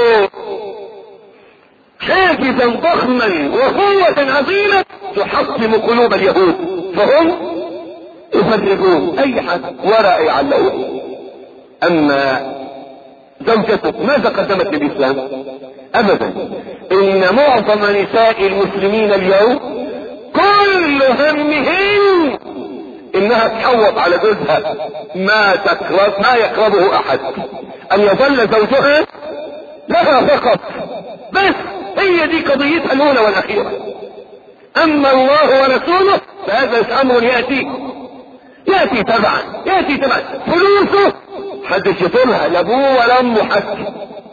حافزا ضخما وقوة عظيمة تحطم قلوب اليهود، فهم يفرقون اي حد ولا يعلقون. اما زوجته ماذا قدمت للاسلام؟ ابدا. ان معظم نساء المسلمين اليوم كل همهن انها تحوط على جوزها ما تقرب ما يقربه احد، ان يظل زوجها لها فقط، بس هي دي قضيتها الاولى والاخيرة. اما الله ورسوله فهذا امر يأتي يأتي تبعا يأتي تبعا. فلوسه حدش يطولها لابوه ولا امه حتى،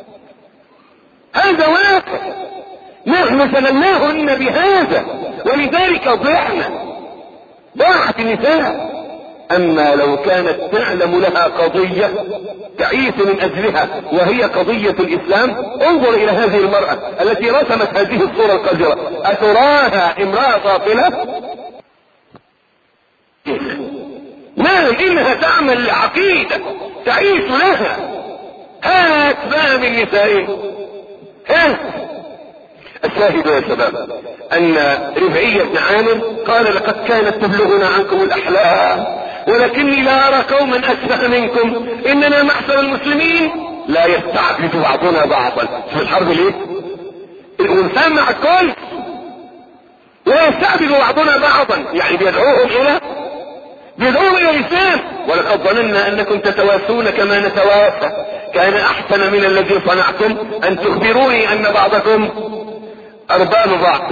هذا واقع نحن سلمناهن بهذا، ولذلك ضعنا ضاعت النساء. اما لو كانت تعلم لها قضية تعيش من اجلها وهي قضية الاسلام، انظر الى هذه المرأة التي رسمت هذه الصورة القذرة، اتراها امرأة غافلة؟ نعم انها تعمل عقيدة تعيش لها. هات بقى من نسائه. هات. الشاهد يا شباب ان ربعي بن عامر قال لقد كانت تبلغنا عنكم الاحلام ولكني لا ارى قوما اسفه منكم، اننا معشر المسلمين لا يستعبد بعضنا بعضا. في الحرب ليه؟ الانسان مع الكل لا يستعبد بعضنا بعضا، يعني بيدعوهم الى بيدعوهم الى الاسلام. ولقد ظننا انكم تتواسون كما نتواسى، كان احسن من الذي صنعتم ان تخبروني ان بعضكم ارباب بعض.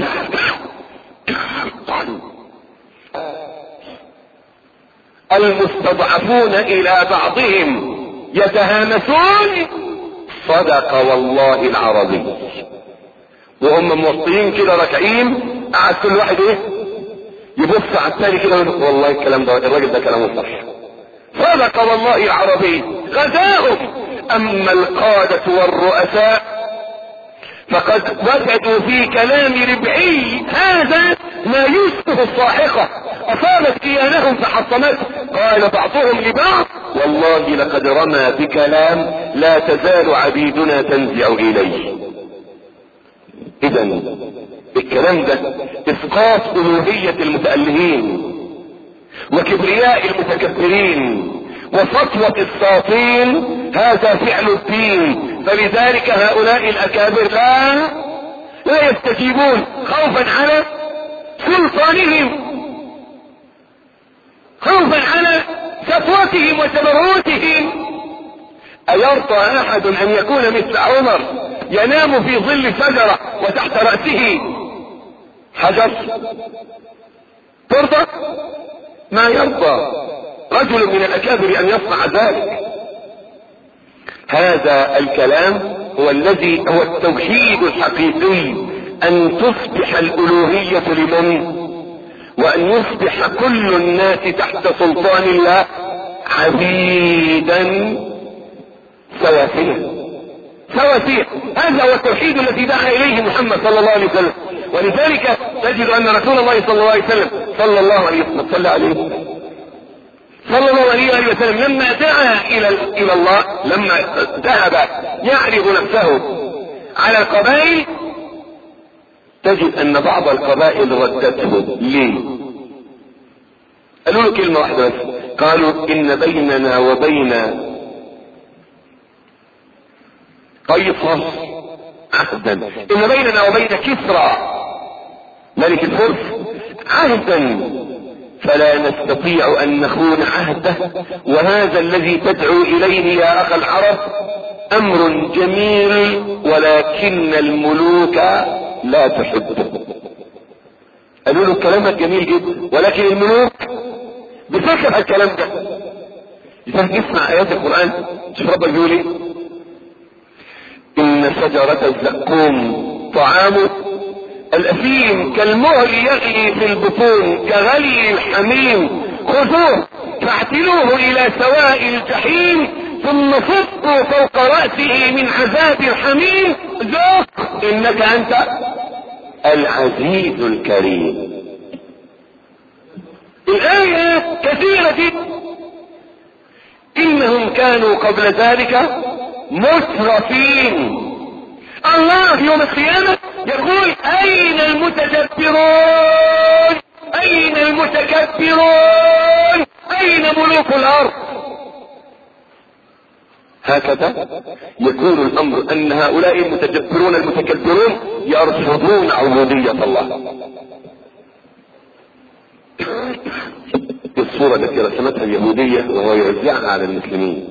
المستضعفون الى بعضهم يتهامسون، صدق والله العربي. وهم موصيين كده راكعين، قعد كل واحد ايه يبص على الثاني كده ويقول والله الكلام ده الراجل ده كلامه صح، صدق والله العربي. غزاهم. اما القادة والرؤساء فقد وجدوا في كلام ربعي هذا ما يشبه الصاعقة اصابت كيانهم فحطمته. قال بعضهم لبعض والله لقد رمى بكلام لا تزال عبيدنا تنزع اليه. اذا الكلام ده اسقاط الوهية المتألهين وكبرياء المتكبرين وسطوة الساطين، هذا فعل الدين. فلذلك هؤلاء الاكابر لا لا يستجيبون خوفا على سلطانهم خوفا على سطوتهم وتبرؤتهم. أيرضى أحد أن يكون مثل عمر ينام في ظل شجرة وتحت رأسه حجر؟ ترضى؟ ما يرضى رجل من الأكابر أن يصنع ذلك. هذا الكلام هو الذي هو التوحيد الحقيقي، أن تصبح الألوهية لمن؟ وأن يصبح كل الناس تحت سلطان الله عبيدا سواسية سواسية. هذا هو التوحيد الذي دعا إليه محمد صلى الله عليه وسلم. ولذلك تجد أن رسول الله صلى الله عليه وسلم صلى الله عليه وسلم صلى عليه صلى الله عليه وسلم لما دعا إلى إلى الله، لما ذهب يعرض نفسه على القبائل، تجد أن بعض القبائل ردته. ليه؟ قالوا له كلمة واحدة بس، قالوا إن بيننا وبين قيصر عهدا، إن بيننا وبين كسرى ملك الفرس عهدا، فلا نستطيع أن نخون عهده، وهذا الذي تدعو إليه يا أخ العرب أمر جميل ولكن الملوك لا تحبه. قالوا له كلامك جميل جدا ولكن الملوك بتكره الكلام ده. لذلك اسمع آيات القرآن، شوف ربك بيقول ايه: إن شجرة الزقوم طعام الأثيم كالمهل يغلي في البطون كغلي الحميم خذوه فاعتلوه إلى سواء الجحيم ثم صبوا فوق رأسه من عذاب الحميم ذوق إنك أنت العزيز الكريم. الآية كثيرة جدا. إنهم كانوا قبل ذلك مسرفين. الله يوم القيامة يقول أين المتجبرون؟ أين المتكبرون؟ أين ملوك الأرض؟ هكذا يكون الأمر أن هؤلاء المتجبرون المتكبرون يرفضون عبودية الله. الصورة التي رسمتها اليهودية وهو يوزعها على المسلمين،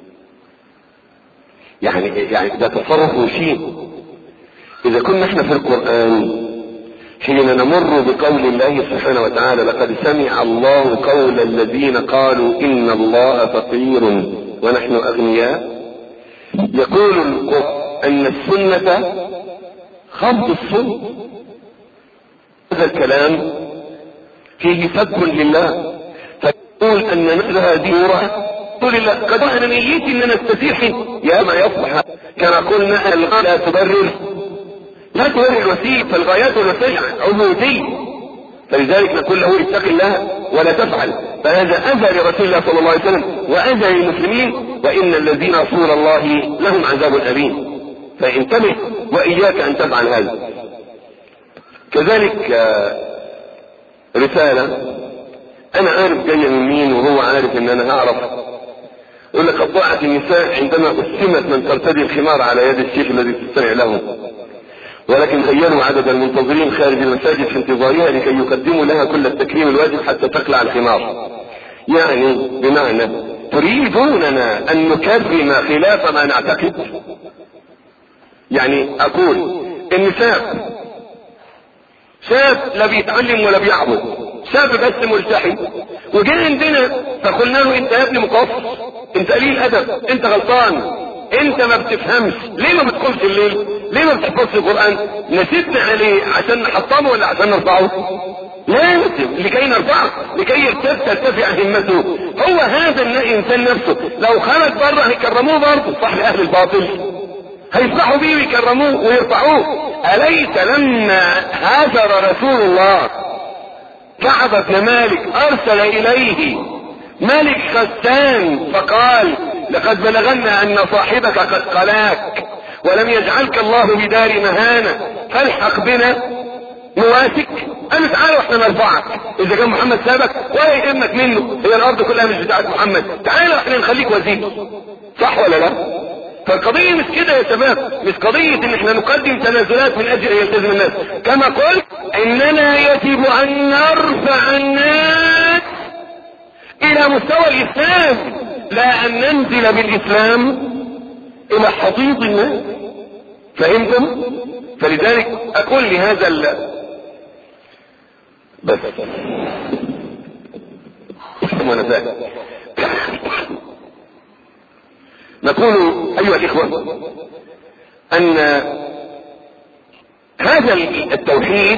يعني يعني ده تصرف مشين. إذا كنا احنا في القرآن حين نمر بقول الله سبحانه وتعالى لقد سمع الله قول الذين قالوا إن الله فقير ونحن أغنياء، يقول أن السنة خمس السنة. هذا الكلام فيه سب لله، فتقول أن مثل هذه ورعة قل الله قد أنا نيتي أننا نستفيح يا ما يصلح. كما قلنا الغاية لا تبرر لا تبرر الوسيل، فالغايات والوسائل عبودية، فلذلك نقول له اتق الله ولا تفعل. فهذا أذى لرسول الله صلى الله عليه وسلم وأذى للمسلمين، وإن الذين رسول الله لهم عذاب أليم، فانتبه وإياك أن تفعل هذا. كذلك رسالة أنا عارف جاية من مين وهو عارف إن أنا هعرف. يقول لك ضاعت النساء عندما أسمت من ترتدي الخمار على يد الشيخ الذي تستمع له، ولكن غيروا عدد المنتظرين خارج المساجد في انتظارها لكي يقدموا لها كل التكريم الواجب حتى تقلع الخمار. يعني بمعنى تريدوننا أن نكرم خلاف ما نعتقد. يعني أقول النساء شاب لا بيتعلم ولا بيعبد، شاب بس ملتحي، وجاء عندنا فقلنا له انت يا ابني مقصر، انت قليل ادب، انت غلطان، انت ما بتفهمش، ليه ما بتقولش الليل؟ ليه ما بتحفظش القرآن؟ نسيتنا عليه عشان نحطمه ولا عشان نرفعه؟ لازم لكي نرفعه، لكي ترتفع همته. هو هذا الانسان نفسه لو خرج بره هيكرموه برضه، صح؟ لاهل الباطل هيفرحوا بيه ويكرموه ويرفعوه. أليس لما هاجر رسول الله كعب بن مالك أرسل إليه ملك غسان فقال لقد بلغنا أن صاحبك قد قلاك ولم يجعلك الله بدار مهانة فالحق بنا نواسك. قالوا تعالوا احنا نرفعك، إذا كان محمد سابك ولا يهمك منه، هي الأرض كلها مش بتاعت محمد، تعالوا احنا نخليك وزير. صح ولا لا؟ فالقضية مش كده يا شباب، مش قضية ان احنا نقدم تنازلات من اجل يلتزم الناس. كما قلت اننا يجب ان نرفع الناس الى مستوى الاسلام، لا ان ننزل بالاسلام الى حضيض الناس. فهمتم؟ فلذلك اقول لهذا ال... بس ونفاق نقول ايها الاخوة ان هذا التوحيد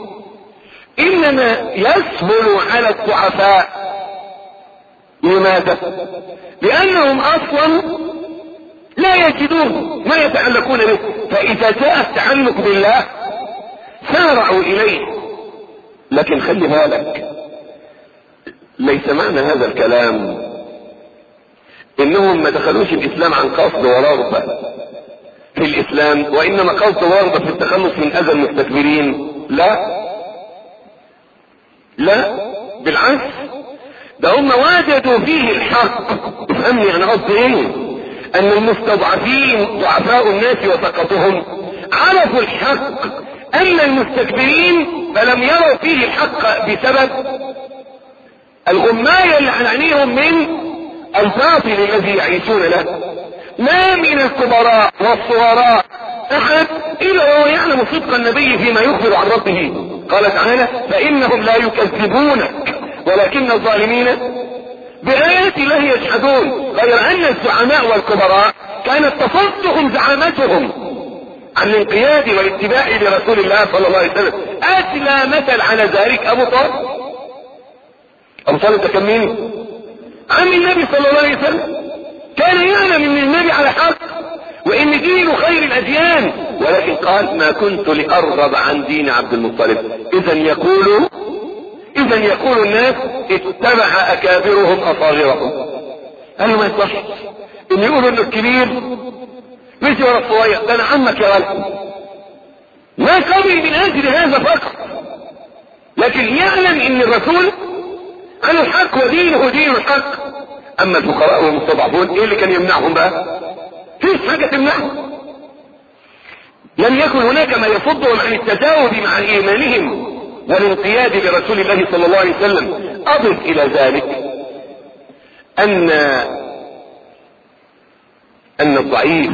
انما يسهل على الضعفاء. لماذا؟ لانهم اصلا لا يجدون ما يتعلقون به، فاذا جاء التعلق بالله سارعوا اليه. لكن خلي بالك، ليس معنى هذا الكلام انهم ما دخلوش الاسلام عن قصد ورغبة في الاسلام، وانما قصد ورغبة في التخلص من اذى المستكبرين. لا لا، بالعكس، ده هم وجدوا فيه الحق. افهمني انا قصدي ايه؟ ان المستضعفين ضعفاء الناس وسقطهم عرفوا الحق، اما المستكبرين فلم يروا فيه الحق بسبب الغماية اللي عنعنيهم من الباطل الذي يعيشون له. ما من الكبراء والصغراء احد الا هو يعلم صدق النبي فيما يخبر عن ربه. قال تعالى: فانهم لا يكذبونك ولكن الظالمين بآيات الله يجحدون. غير ان الزعماء والكبراء كانت تصدهم زعامتهم عن الانقياد والاتباع لرسول الله صلى الله عليه وسلم. اتلى مثل على ذلك ابو طالب. ابو طالب ده كان مين؟ عم النبي صلى الله عليه وسلم. كان يعلم ان النبي على حق وان دينه خير الاديان، ولكن قال: ما كنت لارغب عن دين عبد المطلب. اذا يقول اذا يقول الناس: اتبع اكابرهم اصاغرهم. قالوا ما يصح ان يقولوا انه الكبير مش ورا الصغير، ده انا عمك يا ولد. ما قبل من اجل هذا فقط، لكن يعلم ان الرسول على الحق ودينه دين الحق. اما الفقراء والمستضعفون ايه اللي كان يمنعهم بقى؟ فيش حاجة تمنعهم. لم يكن هناك ما يصدهم عن التجاوب مع ايمانهم والانقياد لرسول الله صلى الله عليه وسلم. اضف الى ذلك ان ان الضعيف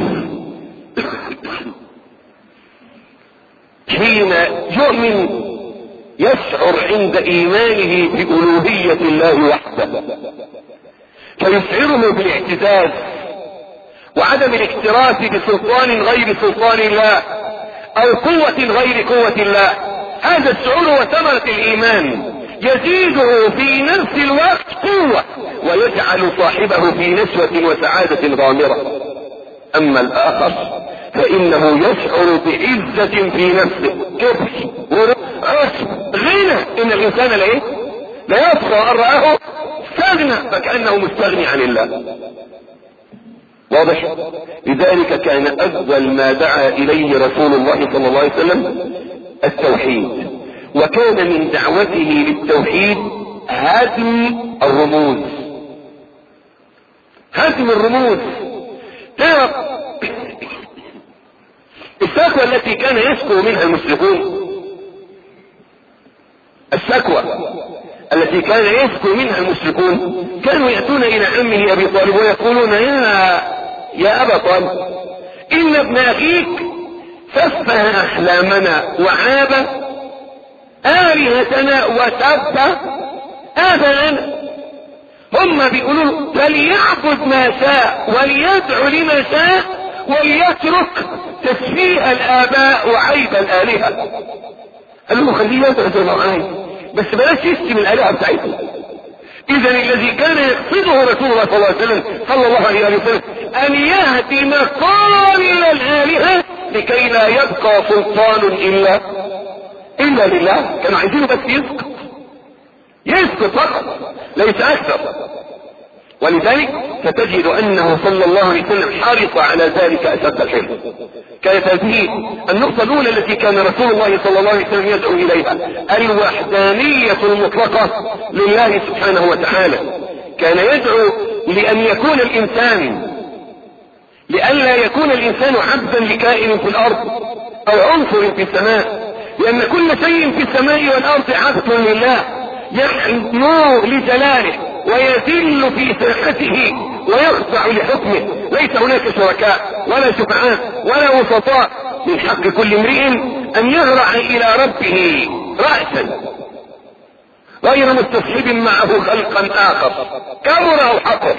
حين يؤمن يشعر عند ايمانه بألوهية الله وحده، فيشعره بالاعتزاز وعدم الاكتراث بسلطان غير سلطان الله او قوة غير قوة الله. هذا الشعور وثمرة الايمان يزيده في نفس الوقت قوة ويجعل صاحبه في نشوة وسعادة غامرة. اما الاخر فانه يشعر بعزة في نفسه، كبر ورأس غنى. ان الانسان لا لا يطغى ان رآه استغنى فكأنه مستغني عن الله. واضح؟ لذلك كان اول ما دعا اليه رسول الله صلى الله عليه وسلم التوحيد، وكان من دعوته للتوحيد هدم الرموز. هدم الرموز. تعرف الشكوى التي كان يشكو منها المشركون، الشكوى التي كان يشكو منها المشركون، كانوا يأتون الى عمه ابي طالب ويقولون: يا يا ابا طالب، ان ابن اخيك سفه احلامنا وعاب آلهتنا وسب آباءنا. هم بيقولوا فليعبد ما شاء وليدعو لما شاء وليترك تسفيه الآباء وعيب الآلهة. قالوا له: خليه يدعو زي ما عايز، بس بلاش يشتم الآلهة بتاعتنا. إذا الذي كان يقصده رسول الله صلى الله عليه وسلم صلى الله عليه وسلم أن يهدم كل الآلهة لكي لا يبقى سلطان إلا إلا لله. كانوا عايزينه بس يسقط يسقط فقط ليس أكثر. ولذلك ستجد أنه صلى الله عليه وسلم حرص على ذلك أشد الحرص. كانت هذه النقطة الأولى التي كان رسول الله صلى الله عليه وسلم يدعو إليها، الوحدانية المطلقة لله سبحانه وتعالى. كان يدعو لأن يكون الإنسان لئلا يكون الإنسان عبدا لكائن في الأرض أو عنصر في السماء، لأن كل شيء في السماء والأرض عبد لله يحنو لجلاله ويذل في ساحته ويخضع لحكمه. ليس هناك شركاء ولا شفعاء ولا وسطاء. من حق كل امرئ ان يهرع الى ربه رأسا غير مستصحب معه خلقا اخر كبر او حقر.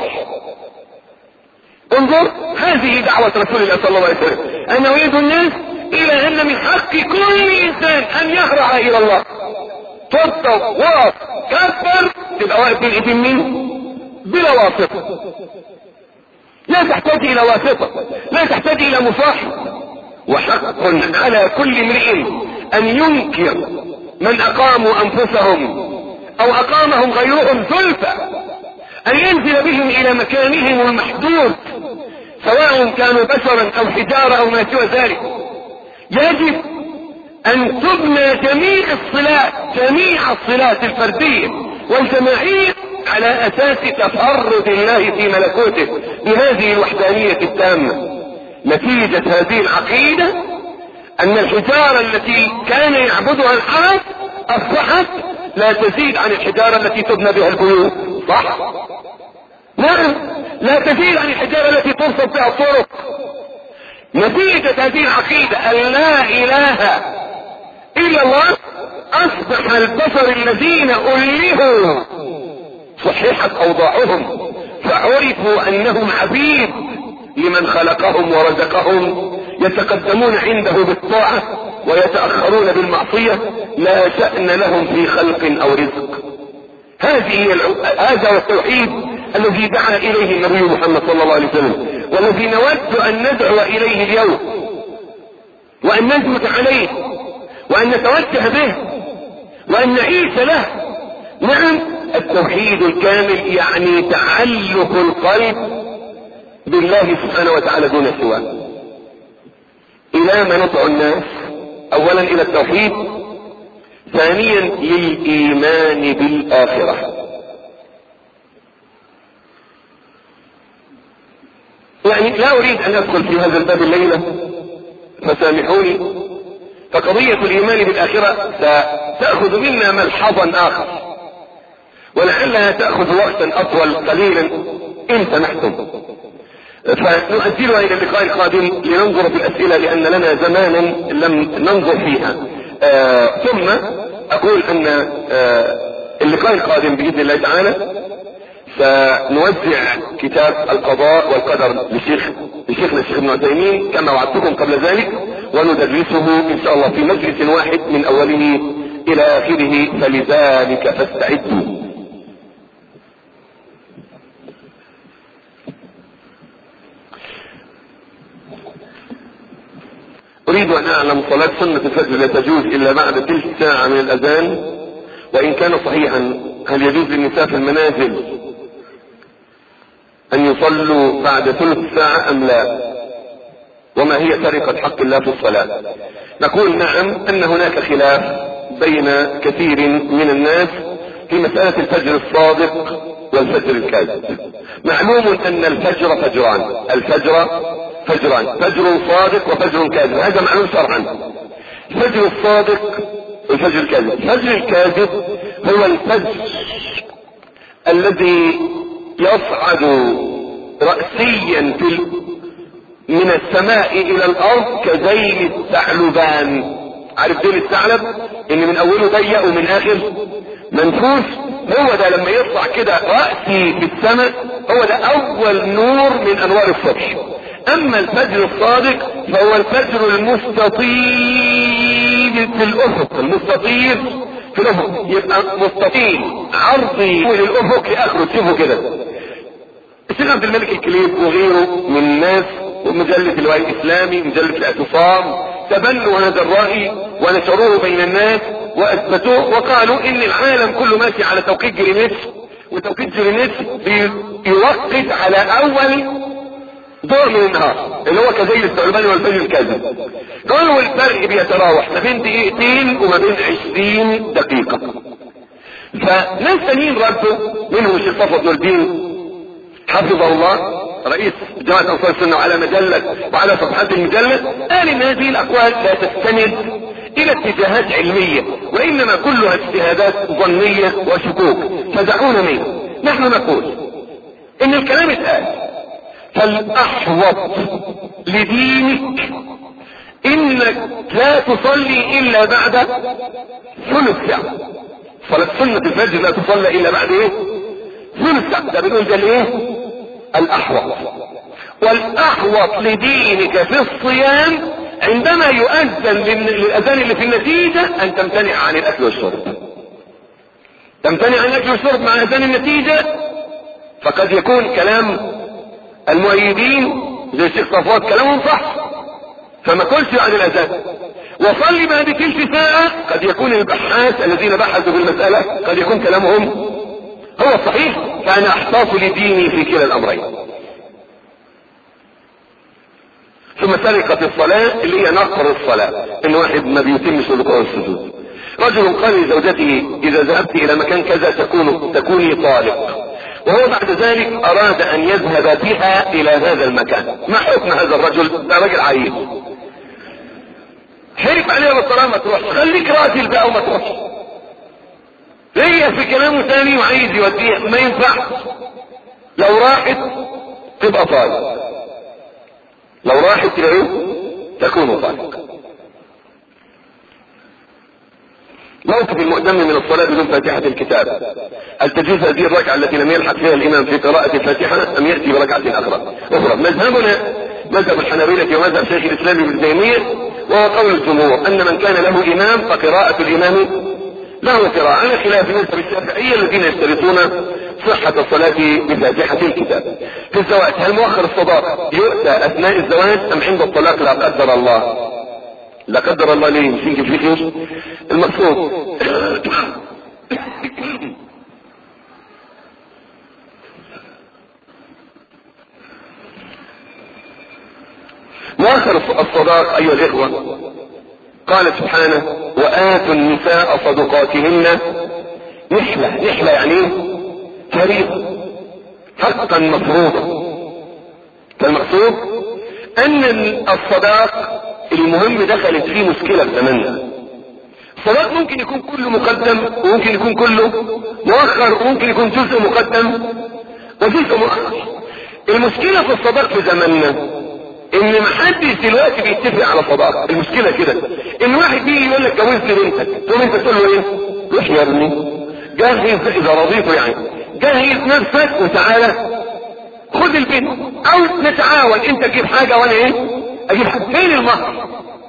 انظر، هذه دعوة رسول الله صلى الله عليه وسلم، ان يريد الناس الى ان من حق كل انسان ان يهرع الى الله. تفضل وقف كبر، تبقى واقف بين ايدين مين؟ بلا واسطة. لا تحتاج الى واسطة، لا تحتاج الى مصاحب. وحق على كل امرئ ان ينكر من اقاموا انفسهم او اقامهم غيرهم زلفى، ان ينزل بهم الى مكانهم المحدود سواء كانوا بشرا او حجارة او ما سوى ذلك. يجب ان تبنى جميع الصلات، جميع الصلات الفردية والجماعية على اساس تفرد الله في ملكوته بهذه الوحدانية التامة. نتيجة هذه العقيدة ان الحجارة التي كان يعبدها العرب اصبحت لا تزيد عن الحجارة التي تبنى بها البيوت. صح؟ نعم، لا تزيد عن الحجارة التي ترصد بها الطرق. نتيجة هذه العقيدة ان لا اله الا الله اصبح البشر الذين الهوا صحيحت اوضاعهم فعرفوا انهم عبيد لمن خلقهم ورزقهم، يتقدمون عنده بالطاعة ويتأخرون بالمعصية، لا شأن لهم في خلق او رزق. هذه الع... هذا هو التوحيد الذي دعا اليه النبي محمد صلى الله عليه وسلم، والذي نود ان ندعو اليه اليوم وان نثبت عليه وان نتوجه به وان نعيش له. نعم، التوحيد الكامل يعني تعلق القلب بالله سبحانه وتعالى دون سواه. الى ما ندعو الناس؟ اولا الى التوحيد، ثانيا للايمان بالاخرة. يعني لا اريد ان ادخل في هذا الباب الليلة فسامحوني، فقضية الايمان بالاخرة ستأخذ منا ملحظا اخر ولعلها تأخذ وقتا اطول قليلا ان سمحتم، فنؤجلها الى اللقاء القادم لننظر في الاسئلة لان لنا زمانا لم ننظر فيها. آه ثم اقول ان آه اللقاء القادم باذن الله تعالى سنوزع كتاب القضاء والقدر لشيخ لشيخنا الشيخ ابن عثيمين كما وعدتكم قبل ذلك، وندرسه ان شاء الله في مجلس واحد من اوله الى اخره، فلذلك فاستعدوا. اريد ان اعلم صلاة سنة الفجر لا تجوز الا بعد تلت ساعة من الاذان، وان كان صحيحا هل يجوز للنساء في المنازل ان يصلوا بعد ثلث ساعة ام لا؟ وما هي سرقة حق الله في الصلاة؟ نقول نعم، ان هناك خلاف بين كثير من الناس في مسألة الفجر الصادق والفجر الكاذب. معلوم ان الفجر فجران، الفجر فجران، فجر صادق وفجر كاذب، هذا معلوم شرعا. الفجر الصادق والفجر الكاذب. الفجر الكاذب هو الفجر الذي يصعد رأسيا في من السماء الى الارض كذيل الثعلبان. عارف ذيل الثعلب؟ ان من اوله ضيق ومن اخر منفوش. هو ده لما يطلع كده رأسي في السماء، هو ده اول نور من انوار الصبح. اما الفجر الصادق فهو الفجر المستطيل في الافق، المستطيل في الافق، يبقى مستطيل عرضي للافق لاخره. تشوفوا كده الشيخ عبد الملك الكليب وغيره من الناس ومجلة الوعي الاسلامي مجلة الاعتصام تبنوا هذا الرأي ونشروه بين الناس واثبتوه، وقالوا ان العالم كله ماشي على توقيت جرينتش، وتوقيت جرينتش بيوقت على اول دور من النهار اللي هو كذيل الثعلبان والفجر الكاذب. قالوا الفرق بيتراوح ما بين دقيقتين وما بين عشرين دقيقة. فناس ثانيين ردوا، منهم الشيخ صفوت نور الدين حفظه الله رئيس جماعة انصار السنة وعلى مجلة وعلى صفحات المجلة، قال ان هذه الاقوال لا تستند الى اتجاهات علمية وانما كلها اجتهادات ظنية وشكوك، فدعونا منه. نحن نقول ان الكلام اتقال، فالاحوط لدينك انك لا تصلي الا بعد ثلث ساعة. صلاة سنة الفجر لا تصلى الا بعد ايه؟ ثلث ساعة. ده بنقول ده الايه؟ الاحوط. والاحوط لدينك في الصيام عندما يؤذن للاذان اللي في النتيجة ان تمتنع عن الاكل والشرب. تمتنع عن الاكل والشرب مع اذان النتيجة، فقد يكون كلام المؤيدين زي الشيخ صفوات كلامهم صح، فما قلش عن الاذان. وصلي بعد تلك ساعة، قد يكون البحاث الذين بحثوا في المسألة قد يكون كلامهم هو الصحيح، فانا احتاط لديني في كلا الامرين. ثم سرقة الصلاة اللي هي نقر الصلاة، ان واحد ما بيتمش الركوع والسجود. رجل قال لزوجته اذا ذهبت الى مكان كذا تكون تكوني طالق، وهو بعد ذلك اراد ان يذهب بها الى هذا المكان. ما حكم هذا الرجل؟ ده راجل عيب، حرف عليها بالصلاة ما تروحش، خليك راجل بقى وما تروحش. هي في كلامه ثاني وعايز يوديها، ما ينفعش. لو راحت تبقى طالق، لو راحت تبقى ايه؟ تكون طالق. موقف المؤتم من الصلاة بدون فاتحة الكتاب، هل تجوز هذه الركعة التي لم يلحق فيها الإمام في قراءة الفاتحة أم يأتي بركعة أخرى؟ أخرى. مذهبنا مذهب الحنابلة ومذهب شيخ الإسلام ابن تيمية، وهو قول الجمهور أن من كان له إمام فقراءة الإمام له قراءة، على خلاف مذهب الشافعية الذين يشترطون صحة الصلاة بفاتحة الكتاب. في الزواج، هل مؤخر الصداق يؤتى أثناء الزواج أم عند الطلاق لا قدر الله؟ لا قدر الله ليه؟ مش يمكن في خير. المقصود مؤخر الصداق ايها الاخوة، قال سبحانه وآتوا النساء صدقاتهن نحلة. نحلة يعني ايه؟ فريضة، حقا مفروضا. فالمقصود ان الصداق المهم دخلت فيه مشكلة في زماننا. الصداق ممكن يكون كله مقدم وممكن يكون كله مؤخر وممكن يكون جزء مقدم وجزء مؤخر. المشكلة في الصداق في زماننا ان محدش دلوقتي بيتفق على صداق. المشكلة كده ان واحد بيجي يقول لك جوزني بنتك، تقوم انت تقول له ايه؟ روح يا ابني جهز اذا رضيته، يعني جهز نفسك وتعالى خد البنت، او نتعاون انت تجيب حاجة وانا ايه اجيب حاجة. فين المهر؟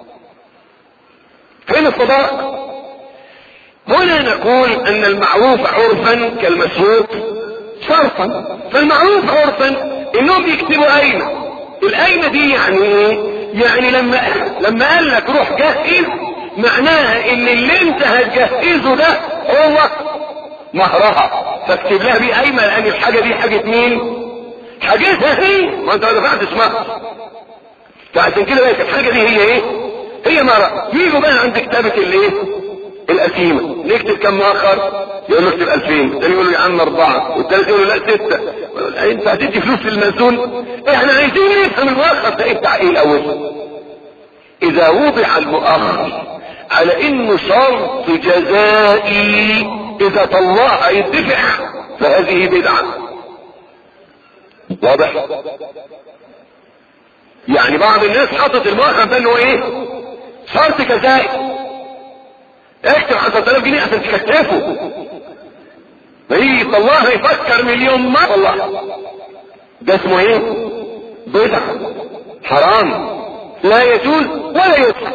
فين الصداق؟ هنا نقول ان المعروف عرفا كالمشروط شرطا. فالمعروف عرفا انهم يكتبوا اين. الاين دي يعني ايه؟ يعني لما لما قال لك روح جهز، معناها ان اللي انت هتجهزه ده هو مهرها، فاكتب لها بيه ايمن، لان الحاجة دي حاجة مين؟ حاجتها هي، ما انت ما دفعتش مهر. فعشان كده بقى الحاجة دي هي ايه؟ هي مرة. يجوا بقى عند كتابة الايه؟ القسيمة، نكتب كم مؤخر؟ يقول له اكتب ألفين، الثاني يقول له يا عم أربعة، والثالث يقول له لا ستة. انت هتدي فلوس للمأذون؟ احنا عايزين نفهم المؤخر ده ايه بتاع ايه الأول. إذا وضع المؤخر على إنه شرط جزائي إذا طلعها يدفع فهذه بدعة. واضح؟ يعني بعض الناس حطت المؤخر ده انه ايه؟ شرط جزائي. اكتب عشرة آلاف جنيه عشان تكتفه، فيجي يطلعها يفكر مليون مرة والله. ده اسمه ايه؟ بدعة، حرام، لا يجوز ولا يصح.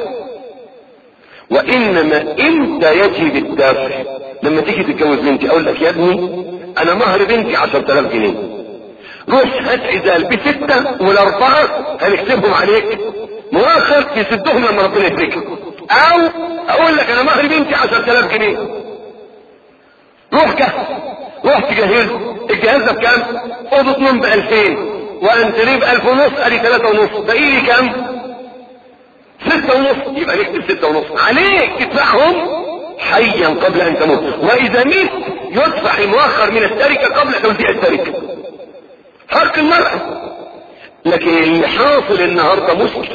وانما انت يجب الدفع. لما تيجي تتجوز بنتي اقول لك يا ابني انا مهر بنتي عشرة آلاف جنيه، روح هات عزال بستة والاربعة هنكتبهم عليك مؤخر تسدهم لما ربنا يفرجك. او اقول لك انا مهر بنتي عشرة آلاف جنيه، روح جهز، روح تجهز. الجهاز ده بكام؟ اوضة نوم بألفين، وانتريه بألف ونص، ادي ثلاثة ونص، باقي لي كام؟ ستة ونص. يبقى نكتب ستة ونص عليك تدفعهم حيا قبل ان تموت، واذا ميت يدفع المؤخر من التركة قبل توزيع التركة، حق المرأة. لكن اللي حاصل النهاردة مشكل،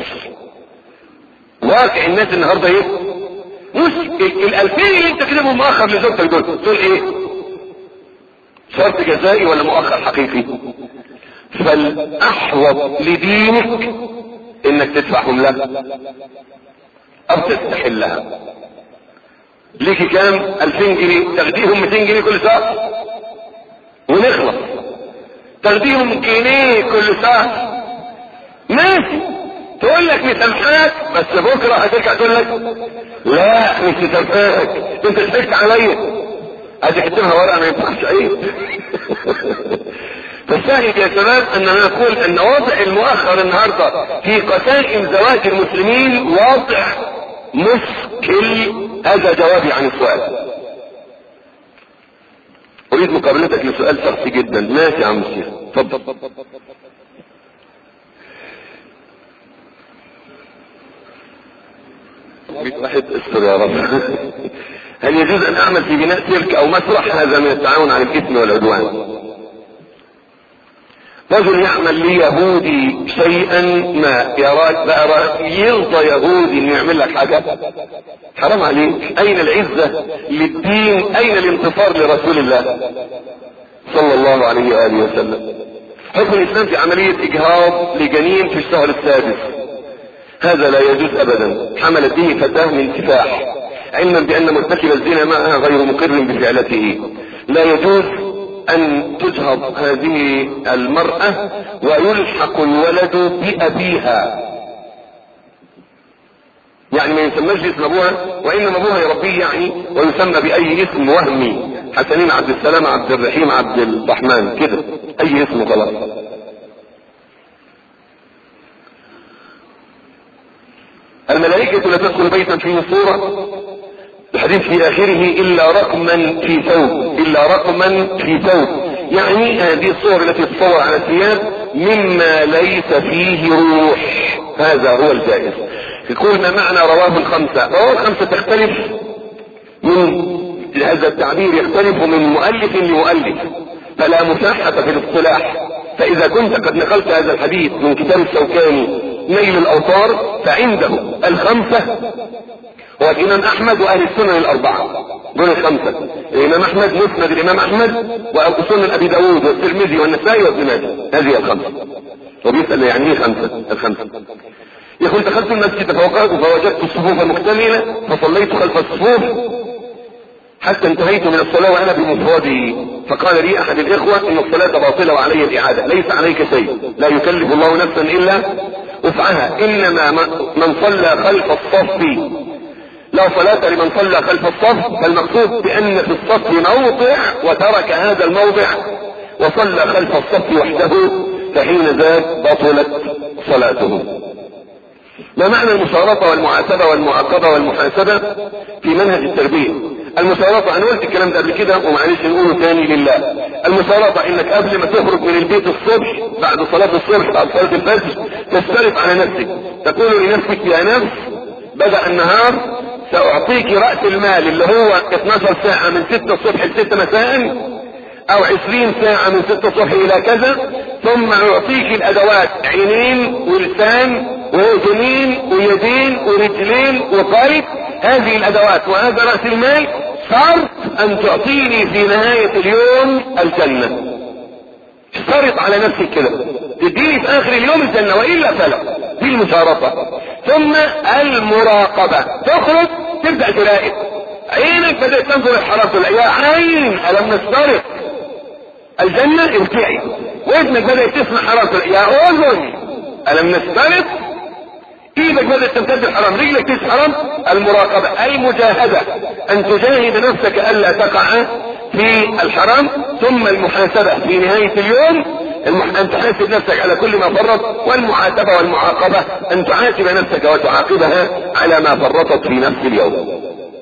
واقع الناس النهاردة ايه؟ مشكل. الالفين اللي انت كده مؤخر لزوجتك دول دول ايه؟ شرط جزائي ولا مؤخر حقيقي؟ فالاحوط لدينك انك تدفعهم لها او تستحلها. ليكي كام؟ الفين جنيه، تاخديهم ميتين جنيه كل شهر ونخلص. تاخديهم جنيه كل شهر ماشي، تقول لك مسامحاك، بس بكره هترجع تقول لك لا مش مسامحاك، انت ضحكت عليا، هتكتبها ورقه ما ينفعش عيب. فالشاهد يا شباب اننا نقول ان وضع المؤخر النهارده في قسائم زواج المسلمين وضع مشكل. هذا جوابي عن السؤال. اريد مقابلتك لسؤال شخصي جدا. ماشي يا عم الشيخ، اتفضل. مية واحد استر يا رب. هل يجوز ان اعمل في بناء سيرك او مسرح؟ هذا من التعاون على الاثم والعدوان. رجل يعمل ليهودي شيئا ما، يراك بقى يرضى يهودي انه يعمل لك حاجه؟ حرام عليك. اين العزه للدين؟ اين الانتصار لرسول الله صلى الله عليه واله وسلم؟ حكم الاسلام في عمليه اجهاض لجنين في الشهر السادس، هذا لا يجوز ابدا. حملت به فتاه من كفاح علما بان مرتكب الزنا معها غير مقر بفعلته. لا يجوز ان تجهض هذه المرأة ويلحق الولد بأبيها، يعني ما يسمىش اسم ابوها وانما ابوها يربيه يعني، ويسمى باي اسم وهمي، حسنين، عبد السلام، عبد الرحيم، عبد الرحمن، كده اي اسم خلاص. الملائكة لا تدخل بيتا فيه صورة، الحديث في اخره الا رقما في ثوب، الا رقما في ثوب، يعني هذه الصور التي تصور على الثياب مما ليس فيه روح، هذا هو الجائز. يقول ما معنى رواه الخمسة؟ رواه الخمسة تختلف من هذا التعبير، يختلف من مؤلف لمؤلف، فلا مساحة في الاصطلاح. فاذا كنت قد نقلت هذا الحديث من كتاب الشوكاني نيل الاوطار فعنده الخمسة هو الامام احمد واهل السنن الاربعة، دول الخمسة. الامام احمد مسند الامام احمد وسنن ابي داود والترمذي والنسائي وابن ماجه، هذه الخمسة. وبيسأل يعني ايه خمسة؟ الخمسة. يقول دخلت المسجد فوجدت الصفوف مكتملة فصليت خلف الصفوف حتى انتهيت من الصلاة وانا بمفردي، فقال لي احد الاخوة ان الصلاة باطلة وعلي الاعادة. ليس عليك شيء، لا يكلف الله نفسا الا وسعها، انما من صلى خلف الصف لا صلاة لمن صلى خلف الصف، فالمقصود بان في الصف موضع وترك هذا الموضع وصلى خلف الصف وحده، فحين ذاك بطلت صلاته. ما معنى المشارطة والمعاتبة والمعاقبة والمحاسبة في منهج التربية؟ المشارطة انا قلت الكلام ده قبل كده ومعلش نقوله تاني لله. المشارطة انك قبل ما تخرج من البيت الصبح بعد صلاة الصبح بعد صلاة الفجر تسترف على نفسك، تقول لنفسك يا نفس بدأ النهار سأعطيك رأس المال اللي هو اتناشر ساعة من ستة الصبح لستة مساء او عشرين ساعة من ستة الصبح الى كذا، ثم اعطيك الادوات عينين ولسان واذنين ويدين ورجلين وقلب، هذه الادوات وهذا رأس المال، شرط ان تعطيني في نهاية اليوم الجنة. اشترط على نفسك كده تديني في اخر اليوم الجنة والا فلا، دي المشارطة. ثم المراقبة، تخرج تبدأ تراقب، عينك بدأت تنظر الحرام تقول يا عين ألم نشترط الجنة ارتعي، واذنك بدأت تسمع حرام تقول يا اذن ألم نشترط، ايدك بدأت تمتد الحرام، رجلك تسمع حرام. المراقبة المجاهدة، ان تجاهد نفسك الا تقع في الحرام. ثم المحاسبة في نهاية اليوم، ان تحاسب نفسك على كل ما فرط. والمعاتبة والمعاقبة ان تعاتب نفسك وتعاقبها على ما فرطت في نفس اليوم.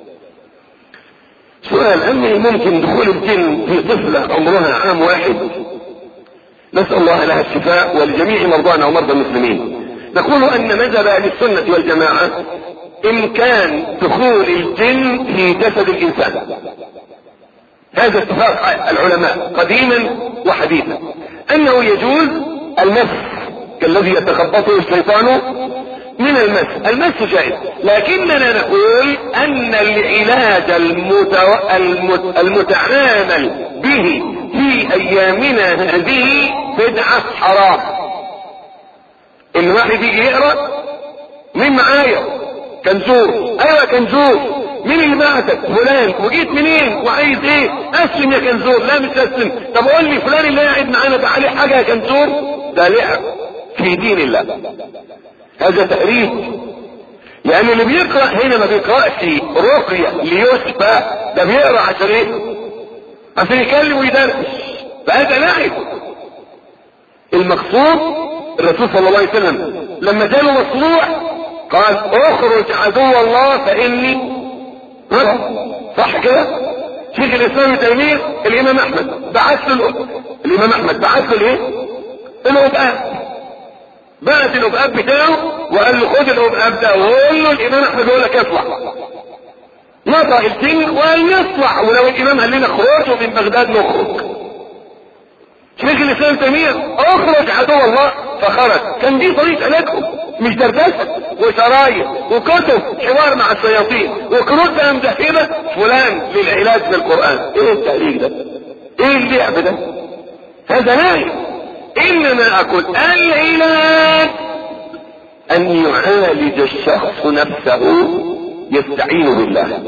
سؤال: هل ممكن دخول الجن في طفلة عمرها عام واحد؟ نسأل الله لها الشفاء ولجميع مرضانا ومرضى المسلمين. نقول ان مذهب اهل السنة والجماعة امكان دخول الجن في جسد الانسان، هذا اتفاق العلماء قديما وحديثا، انه يجوز المس كالذي يتخبطه الشيطان من المس، المس جائز، لكننا نقول ان العلاج المتو... المت... المتعامل به في في ايامنا هذه بدعة حرام. ان واحد يجي يقرأ مين معايا؟ كنزور. ايوه كنزور. مين اللي بعتك؟ فلان. وجيت منين وعايز ايه؟ اسلم يا كنزور. لا مش اسلم. طب قول لي فلان اللي قاعد معانا ده عليه حاجة يا كنزور؟ ده لعب في دين الله، هذا تهريج. يعني اللي بيقرأ هنا ما بيقرأش رقية ليشفى، ده بيقرأ عشان ايه؟ عشان يكلم ويدرس، فهذا لعب. المقصود الرسول صلى الله عليه وسلم لما جاله مصروع قال اخرج عدو الله فاني صح كده. شيخ الاسلام ابن تيميه الامام احمد بعث له الامام احمد بعث له ايه؟ الابقاب. بعث الابقاب بتاعه وقال له خد الابقاب ده وقول له الامام احمد يقول لك اطلع. نطق الجن وقال يطلع، ولو الامام قال لنا خرجوا من بغداد نخرج. شيخ الاسلام ابن تيميه اخرج عدو الله فخرج. كان دي طريقه علاجهم، مش دردشه وشرايط وكتب حوار مع الشياطين وكروت بقى مدهبه فلان للعلاج بالقران. ايه التهريج ده؟ ايه اللعب ده؟ هذا نايم. انما اقول العلاج ان يعالج الشخص نفسه، يستعين بالله،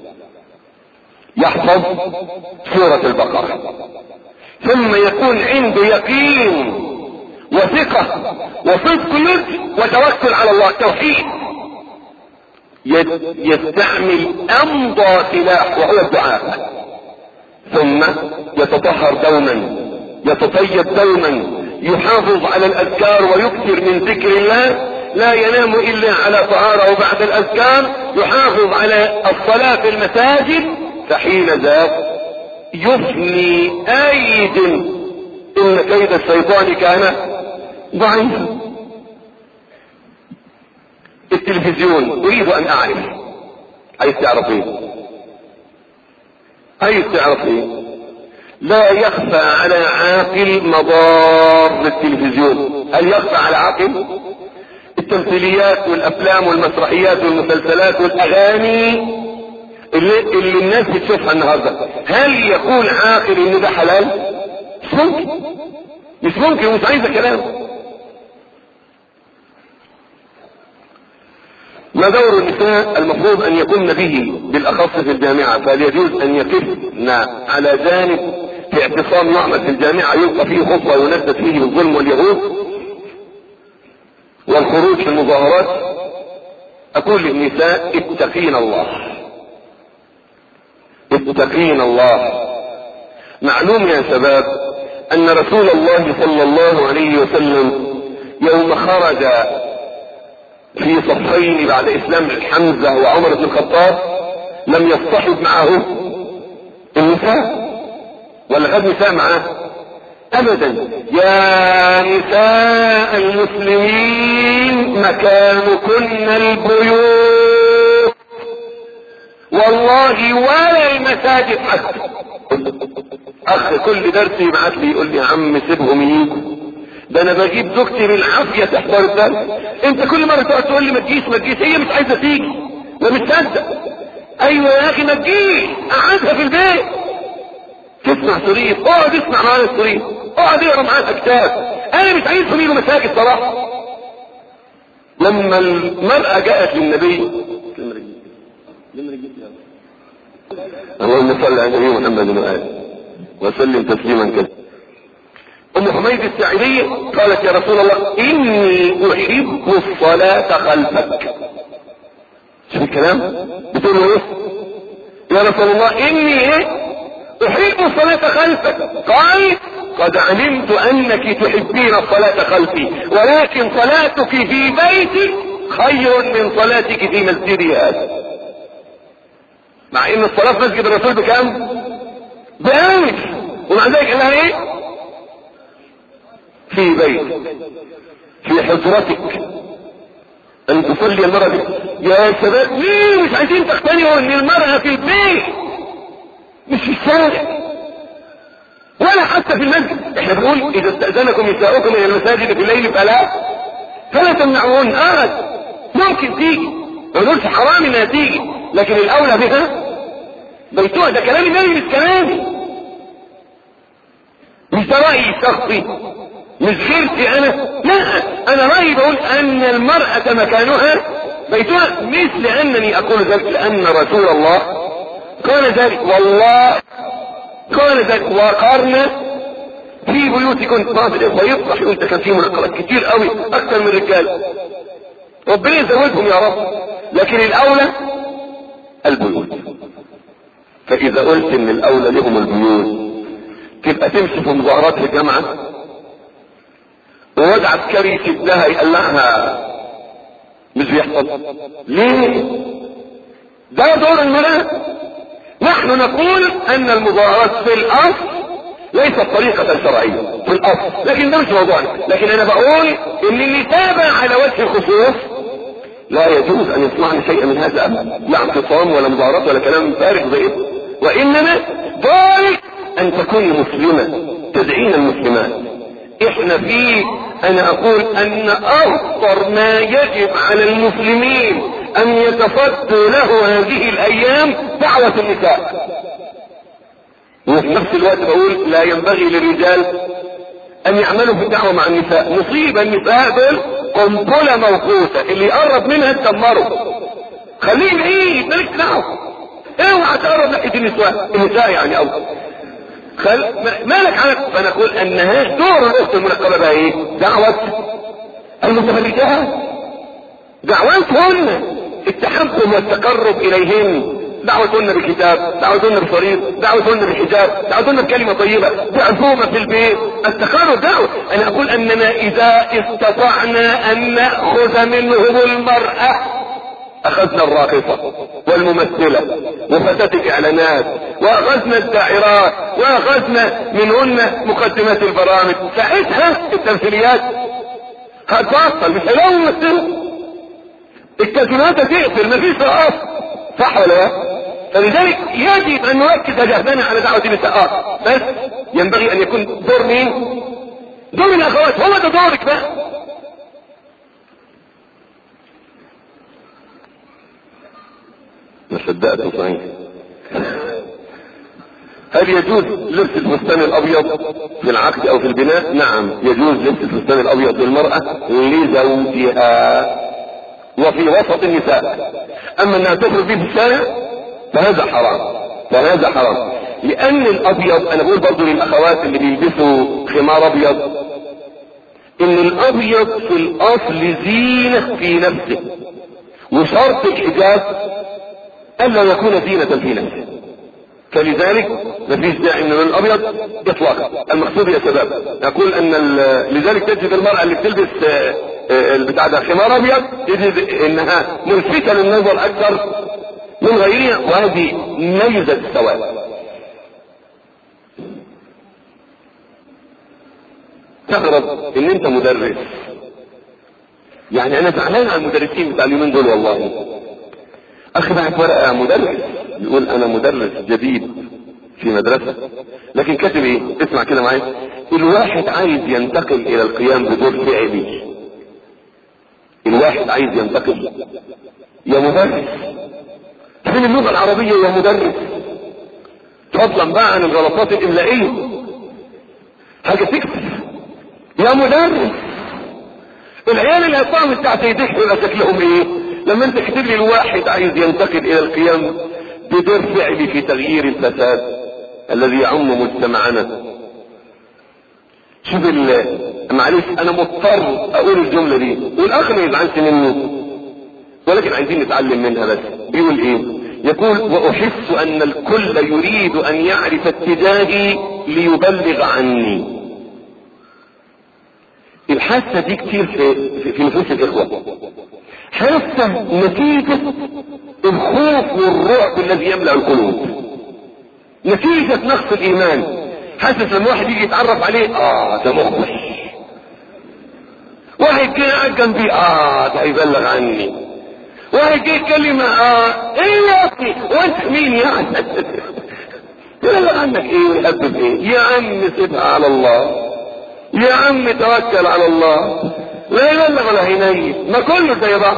يحفظ سورة البقرة، ثم يكون عنده يقين وثقة وصدق يد وتوكل على الله، توحيد. يستعمل امضى سلاح وهو الدعاء، ثم يتطهر دوما، يتطيب دوما، يحافظ على الاذكار ويكثر من ذكر الله، لا ينام الا على طهارة وبعد الاذكار، يحافظ على الصلاة في المساجد، فحين ذاك يفني ايد ان كيد الشيطان كان ضعيفا. التلفزيون اريد ان اعرف، عايز تعرف ايه؟ عايز تعرف ايه؟ لا يخفى على عاقل مضار التلفزيون. هل يخفى على عاقل؟ التمثيليات والافلام والمسرحيات والمسلسلات والاغاني اللي, اللي الناس بتشوفها النهارده، هل يقول عاقل ان ده حلال؟ مش ممكن، مش ممكن، مش عايزه كلام. ما دور النساء المفروض ان يكون به بالاخص في الجامعة؟ فهل يجوز ان يقفن على جانب في اعتصام يعمل في الجامعة يلقى فيه خطوة وينفذ فيه الظلم واليهود والخروج في المظاهرات؟ اقول للنساء اتقين الله، اتقين الله. معلوم يا شباب ان رسول الله صلى الله عليه وسلم يوم خرج في صفين بعد اسلام حمزة وعمر بن الخطاب لم يصطحب معه النساء ولا خد نساء معاه ابدا. يا نساء المسلمين مكانكن البيوت والله ولا المساجد حتى. اخ كل درس يبعت لي يقول لي يا عم سيبهم ييجوا، ده انا بجيب زوجتي بالعافيه تحضر الدرس. انت كل مره تقعد تقول لي ما تجيش ما تجيش، هي مش عايزه تيجي ومش مصدق. ايوه يا اخي ما تجيش، قعدها في البيت تسمع شريط، اقعد اسمع معانا الشريط، اقعد اقرا معانا كتاب. انا مش عايزهم يجوا مساجد صراحه. لما المراه جاءت للنبي اللهم صل على النبي محمد وآله وسلم تسليما كثيرا. ام حميد الساعدية قالت يا رسول الله اني احب الصلاة خلفك. شوف الكلام بتقول له ايه؟ يا رسول الله اني ايه احب الصلاة خلفك. قال قد علمت انك تحبين الصلاة خلفي ولكن صلاتك في بيتك خير من صلاتك في مسجدي هذا. مع ان الصلاة في مسجد الرسول بكام؟ بألف، ومع ذلك قال لها ايه؟ في بيتك في حجرتك ان تصلي المرأة دي. يا شباب ليه مش عايزين تقتنعوا ان المرأة في البيت مش في الشارع ولا حتى في المسجد؟ احنا بنقول اذا استأذنكم نساؤكم الى المساجد في الليل فلا فلا تمنعون. اه ممكن تيجي، ما نقولش حرام انها تيجي، لكن الاولى بها بيتوها. ده كلام النبي مش كلامي. مش ده رأيي الشخصي، مش غيرتي انا، لا، انا رأيي بقول ان المرأة مكانها بيتها، مش لانني اقول ذلك، لان رسول الله قال ذلك، والله قال ذلك، وقرنا في بيوتكم. بعض الاخوه يفرح يقول ده كان فيه مناقضات كتير قوي اكثر من الرجال، ربنا يزودهم يا رب، لكن الاولى البيوت. فاذا قلت ان الاولى لهم البيوت، تبقى تمشي في مظاهرات في الجامعه وواد عسكري يشدها يقلعها، مش بيحصل ليه؟ ده دور المرأة. نحن نقول ان المظاهرات في الاصل ليست طريقة شرعية في الاصل، لكن ده مش موضوعنا. لكن انا بقول ان النتابة على وجه الخصوص لا يجوز ان يصنعن شيئا من هذا ابدا، لا اعتصام ولا مظاهرات ولا كلام فارغ زي ده، وانما ذلك ان تكون مسلمة تدعين المسلمات. احنا في انا اقول ان اخطر ما يجب على المسلمين ان يتصدوا له هذه الايام دعوة النساء، وفي نفس الوقت بقول لا ينبغي للرجال ان يعملوا في الدعوة مع النساء. مصيبة النساء دول قنبلة موقوتة، اللي يقرب منها تدمره، خليه بعيد مالك دعوة، اوعى تقرب ناحية النساء النساء يعني او خل... مالك عنك. فانا اقول ان دور الاخت المنقبة بقى ايه؟ دعوة المتبرجات، دعوتهن التحكم والتقرب اليهن، دعوتهن بالكتاب، دعوتهن بشريط، دعوتهن بالحجاب، دعوتهن بكلمة طيبة، بعزومة في البيت، التقرب دعوة. انا اقول اننا اذا استطعنا ان نأخذ منهم المرأة اخذنا الراقصة والممثلة وفتاة الاعلانات، واخذنا الداعرات، واخذنا منهن مقدمات البرامج، ساعتها التمثيليات هتبطل، مش هيلاقوا ممثلة، الكازينات هتقفل، مفيش رقص، صح ولا لا؟ فلذلك يجب ان نركز جهدنا على دعوة النساء، بس ينبغي ان يكون دور مين؟ دور الاخوات، هو ده دورك بقى. ما صدقت صحيح. هل يجوز لبس الفستان الابيض في العقد او في البناء؟ نعم يجوز لبس الفستان الابيض للمرأة لزوجها وفي وسط النساء، اما انها تخرج به في الشارع فهذا حرام، فهذا حرام، لان الابيض انا بقول برضو للاخوات اللي بيلبسوا خمار ابيض ان الابيض في الاصل زينة في نفسه، وشرط الحجاب الا يكون زينة في نفسه، فلذلك مفيش داعي من الابيض اطلاقا. المقصود يا شباب اقول ان لذلك تجد المرأة اللي بتلبس البتاع ده خمار ابيض تجد انها ملفتة للنظر اكثر من غيرها، وهذه ميزة السواد. تغرب ان انت مدرس، يعني انا زعلان على المدرسين بتاع اليومين دول والله. اخي بعت ورقة مدرس يقول انا مدرس جديد في مدرسة، لكن كاتب ايه؟ اسمع كده معايا، الواحد عايز ينتقل الى القيام بدور فعلي، الواحد عايز ينتقل يا مدرس فين اللغة العربية يا مدرس، فضلا بقى عن الغلطات الاملائية، حاجة تكتب يا مدرس. العيال اللي هيطلعوا من تحت يديك يبقى شكلهم ايه لما انت كتب لي الواحد عايز ينتقل الى القيام بدور فعلي في تغيير الفساد الذي يعم مجتمعنا. شوف معلش انا مضطر اقول الجملة دي والاخر ما يزعلش منه، ولكن عايزين نتعلم منها. بس بيقول ايه؟ يقول واحس ان الكل يريد ان يعرف اتجاهي ليبلغ عني. الحاسة دي كتير في, في نفوس الاخوة، حاسة نتيجة الخوف والرعب الذي يملأ القلوب، نتيجة نقص الايمان. حاسس لما واحد يجي يتعرف عليه اه ده مخبش، واحد جاي قاعد جنبي اه ده هيبلغ عني، واحد جاي يتكلم اه ايه يا اخي وانت مين يعني يبلغ عنك ايه ويحبب ايه؟ يا عم سيبها على الله، يا عم توكل على الله، لا يبلغ ولا هينيب، ما كله زي بعض.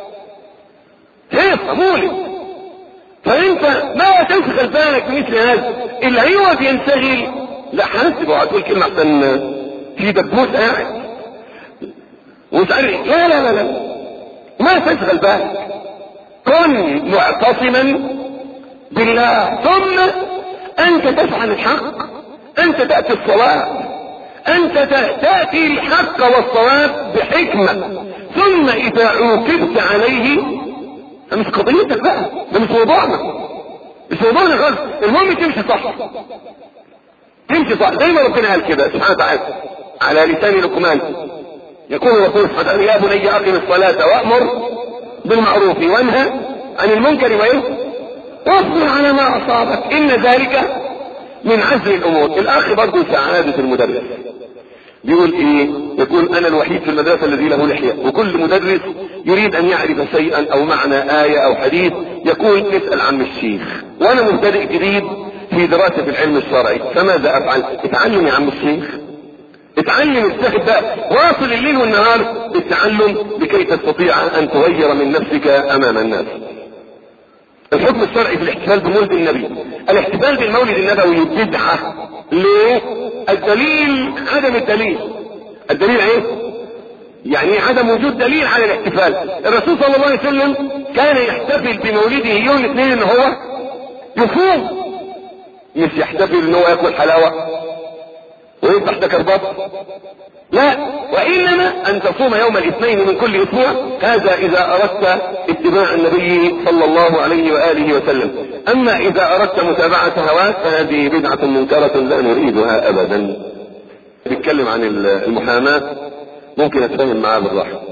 هيك مولي. فانت ما تنشغل بالك بمثل هذا، اللي هو بينشغل لا حاسب وهتقول كلمة احسن في دبوس قاعد ومش عارف. لا لا لا لا ما تشغل بالك، كن معتصما بالله، ثم انت تفعل الحق، انت تأتي الصواب، انت تأتي الحق والصواب بحكمة، ثم اذا عوقبت عليه مش قضيتك بقى، ده مش موضوعنا، مش موضوعنا خالص، المهم تمشي صح، تمشي صح زي ما ربنا قال كده سبحانه وتعالى على لسان لقمان. يقول الرسول صلى الله عليه وسلم يا بني اقم الصلاة وامر بالمعروف وانهى عن المنكر وايه واصبر على ما اصابك ان ذلك من عزم الامور. الاخ برضه سعادة المدرس بيقول ايه؟ يقول انا الوحيد في المدرسة الذي له لحية، وكل مدرس يريد ان يعرف شيئا او معنى آية او حديث يقول نسأل عم الشيخ، وانا مبتدئ جديد في دراسة العلم الشرعي، فماذا افعل؟ اتعلم يا عم الشيخ، اتعلم السهد بقى، واصل الليل والنهار بالتعلم لكي تستطيع ان تغير من نفسك امام الناس. الحكم الشرعي في الاحتفال بمولد النبي، الاحتفال بالمولد النبوي بدعة. ليه؟ الدليل عدم الدليل. الدليل ايه؟ يعني عدم وجود دليل على الاحتفال. الرسول صلى الله عليه وسلم كان يحتفل بمولده يوم الاثنين ان هو يصوم، مش يحتفل ان هو ياكل حلاوة ويذبح ده كرباط، لا، وانما ان تصوم يوم الاثنين من كل اسبوع، هذا اذا اردت اتباع النبي صلى الله عليه واله وسلم. اما اذا اردت متابعة هواك فهذه بدعة منكرة لا نريدها ابدا. بيتكلم عن المحاماة، ممكن اتفهم معاه بالراحة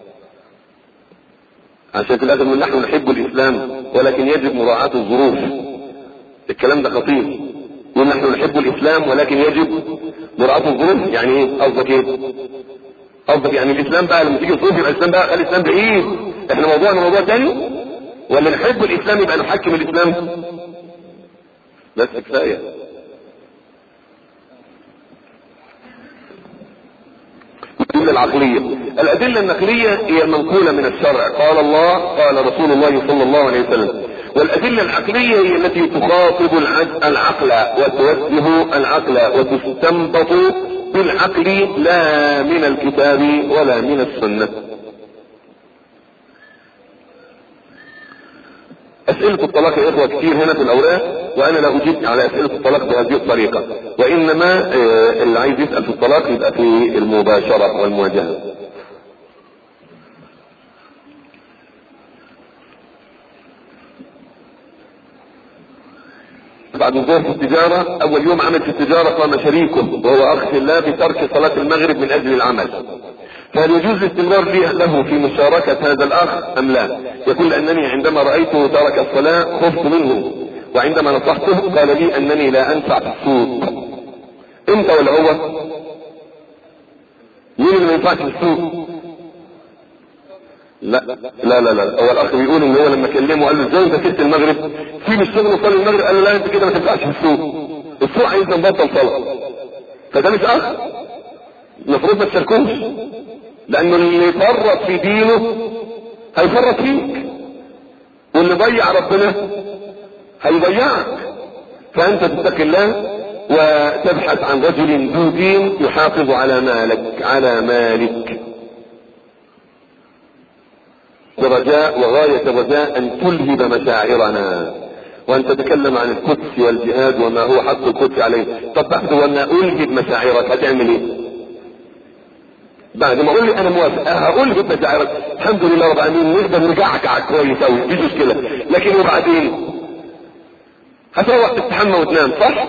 عشان في الاخر من نحن نحب الاسلام ولكن يجب مراعاة الظروف. الكلام ده خطير، ونحن نحب الاسلام ولكن يجب مراعاة الظروف. يعني ايه قصدك؟ ايه قصدك؟ يعني الاسلام بقى لما تيجي تصوف يبقى الاسلام بقى خلي الاسلام بعيد، احنا موضوعنا موضوع تاني، ولا نحب الاسلام يبقى نحكم الاسلام بس؟ كفاية. الأدلة العقلية، الأدلة النقلية هي المنقولة من الشرع، قال الله قال رسول الله صلى الله عليه وسلم. والأدلة العقلية هي التي تخاطب العقل وتوجه العقل وتستنبط بالعقل لا من الكتاب ولا من السنة. أسئلة الطلاق يا إخوة كتير هنا في الأوراق، وأنا لا أجيب على أسئلة الطلاق بهذه الطريقة، وإنما اللي عايز يسأل في الطلاق يبقى في المباشرة والمواجهة. بعد الظهر في التجارة، أول يوم عمل في التجارة قام شريكه وهو أخ الله بترك صلاة المغرب من أجل العمل، فهل يجوز الاستمرار له في مشاركة هذا الأخ أم لا؟ يقول لأنني عندما رأيته ترك الصلاة خفت منه، وعندما نصحته قال لي أنني لا أنفع في السوق. أنت ولا هو؟ مين اللي ما ينفعش في السوق؟ لا لا لا لا هو الأخ بيقول إن هو لما كلمه قال له إزاي أنت سبت المغرب؟ سيب الشغل وصلي المغرب. قال له لا أنت كده ما تنفعش في السوق، السوق عايز نبطل صلاة. فده مش أخ، المفروض ما تشاركوش، لأنه اللي يفرط في دينه هيفرط فيك، واللي ضيع ربنا هيضيعك. فأنت تتقي الله وتبحث عن رجل ذو دين يحافظ على مالك على مالك برجاء وغاية الرجاء أن تلهب مشاعرنا، وأن تتكلم عن القدس والجهاد وما هو حق القدس عليه. طب بعد وأن ألهب مشاعرك هتعمل إيه؟ بعد ما اقول لي انا موافق هقول لك مشاعرك الحمد لله رب العالمين، نقدر نرجعك على كويس قوي مفيش مشكله، لكن وبعدين هتروح تستحمى وتنام صح؟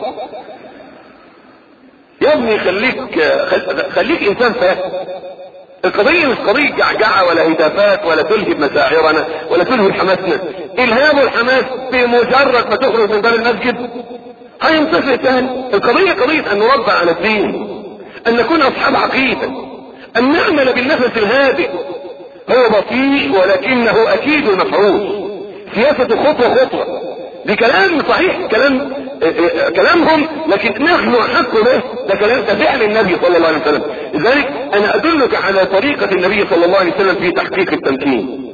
يا ابني خليك خليك انسان فاهم. القضيه مش قضيه جعجعه ولا هتافات ولا تلهب مشاعرنا ولا تلهب حماسنا. الهاب الحماس بمجرد ما تخرج من باب المسجد هينطفئ تاني. القضيه قضيه ان نربى على الدين، ان نكون اصحاب عقيده، ان نعمل بالنفس الهادئ. هو بطيء ولكنه اكيد المفعول. سياسة خطوة خطوة، دي كلام صحيح، كلام كلامهم، لكن نحن احق به. ده كلام ده فعل النبي صلى الله عليه وسلم. لذلك انا ادلك على طريقة النبي صلى الله عليه وسلم في تحقيق التمكين.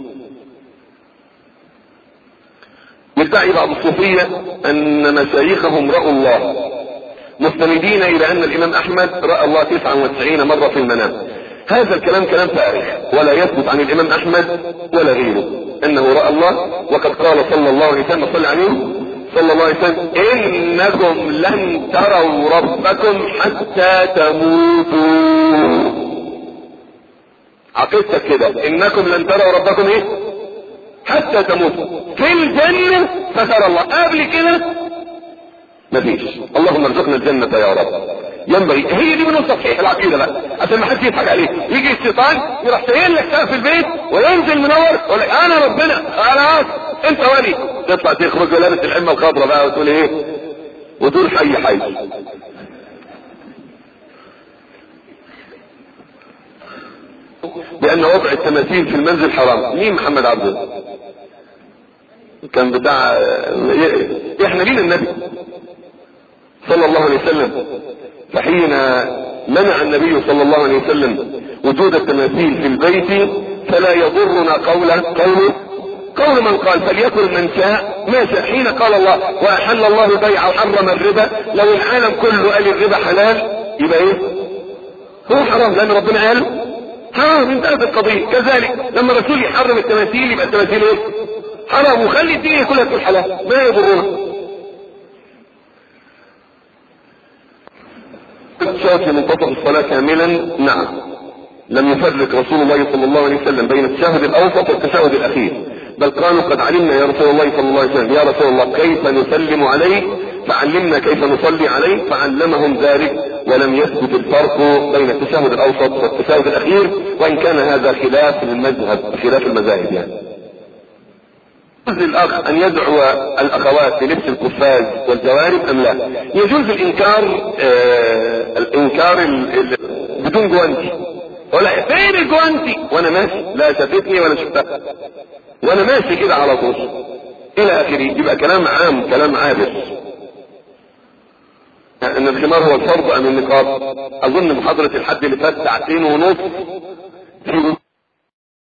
يدعي بعض الصوفية ان مشايخهم رأوا الله مستندين الى ان الامام احمد رأى الله تسعة وتسعين مرة في المنام. هذا الكلام كلام فارغ ولا يثبت عن الامام احمد ولا غيره انه رأى الله. وقد قال صلى الله عليه وسلم صلى عليه صلى الله عليه وسلم انكم لن تروا ربكم حتى تموتوا. عقيدتك كده انكم لن تروا ربكم ايه حتى تموتوا. في الجنة فترى الله، قبل كده مفيش. اللهم ارزقنا الجنة يا رب. ينبغي هي دي من تصحيح العقيدة بقى عشان ما حدش يضحك عليك. يجي الشيطان يروح شايل لك سقف البيت وينزل منور يقول لك انا ربنا خلاص انت ولي، تطلع تخرج ولابس العمة الخضراء بقى وتقول ايه وتقول حي حي. لان وضع التماثيل في المنزل حرام. مين محمد عبده كان بتاع احنا مين النبي صلى الله عليه وسلم؟ فحين منع النبي صلى الله عليه وسلم وجود التماثيل في البيت فلا يضرنا قول قول قول من قال فليكن من شاء ما شاء. حين قال الله واحل الله البيع وحرم الربا، لو العالم كله قال الربا حلال يبقى ايه هو حرام لان ربنا قال حرام. انتهت القضية. كذلك لما الرسول يحرم التماثيل يبقى التماثيل ايه حرام، وخلي الدنيا كلها تكون حلال ما يضرنا. شاف منتصف الصلاة كاملا نعم. لم يفرق رسول الله صلى الله عليه وسلم بين التشهد الاوسط والتشهد الاخير، بل قالوا قد علمنا يا رسول الله صلى الله عليه وسلم يا رسول الله كيف نسلم عليه فعلمنا كيف نصلي عليه، فعلمهم ذلك. ولم يثبت الفرق بين التشهد الاوسط والتشهد الاخير، وان كان هذا خلاف المذهب خلاف المذاهب يعني. يجوز للاخ ان يدعو الاخوات بلبس القفاز والجوارب ام لا؟ يجوز الانكار آه الانكار ال ال بدون جوانتي. ولا فين الجوانتي وانا ماشي لا شافتني ولا شفتها وانا ماشي كده على طول الى اخره. يبقى كلام عام كلام عابر. ان الخمار هو الفرض ام النقاب؟ اظن محاضرة الحد اللي فات ساعتين ونص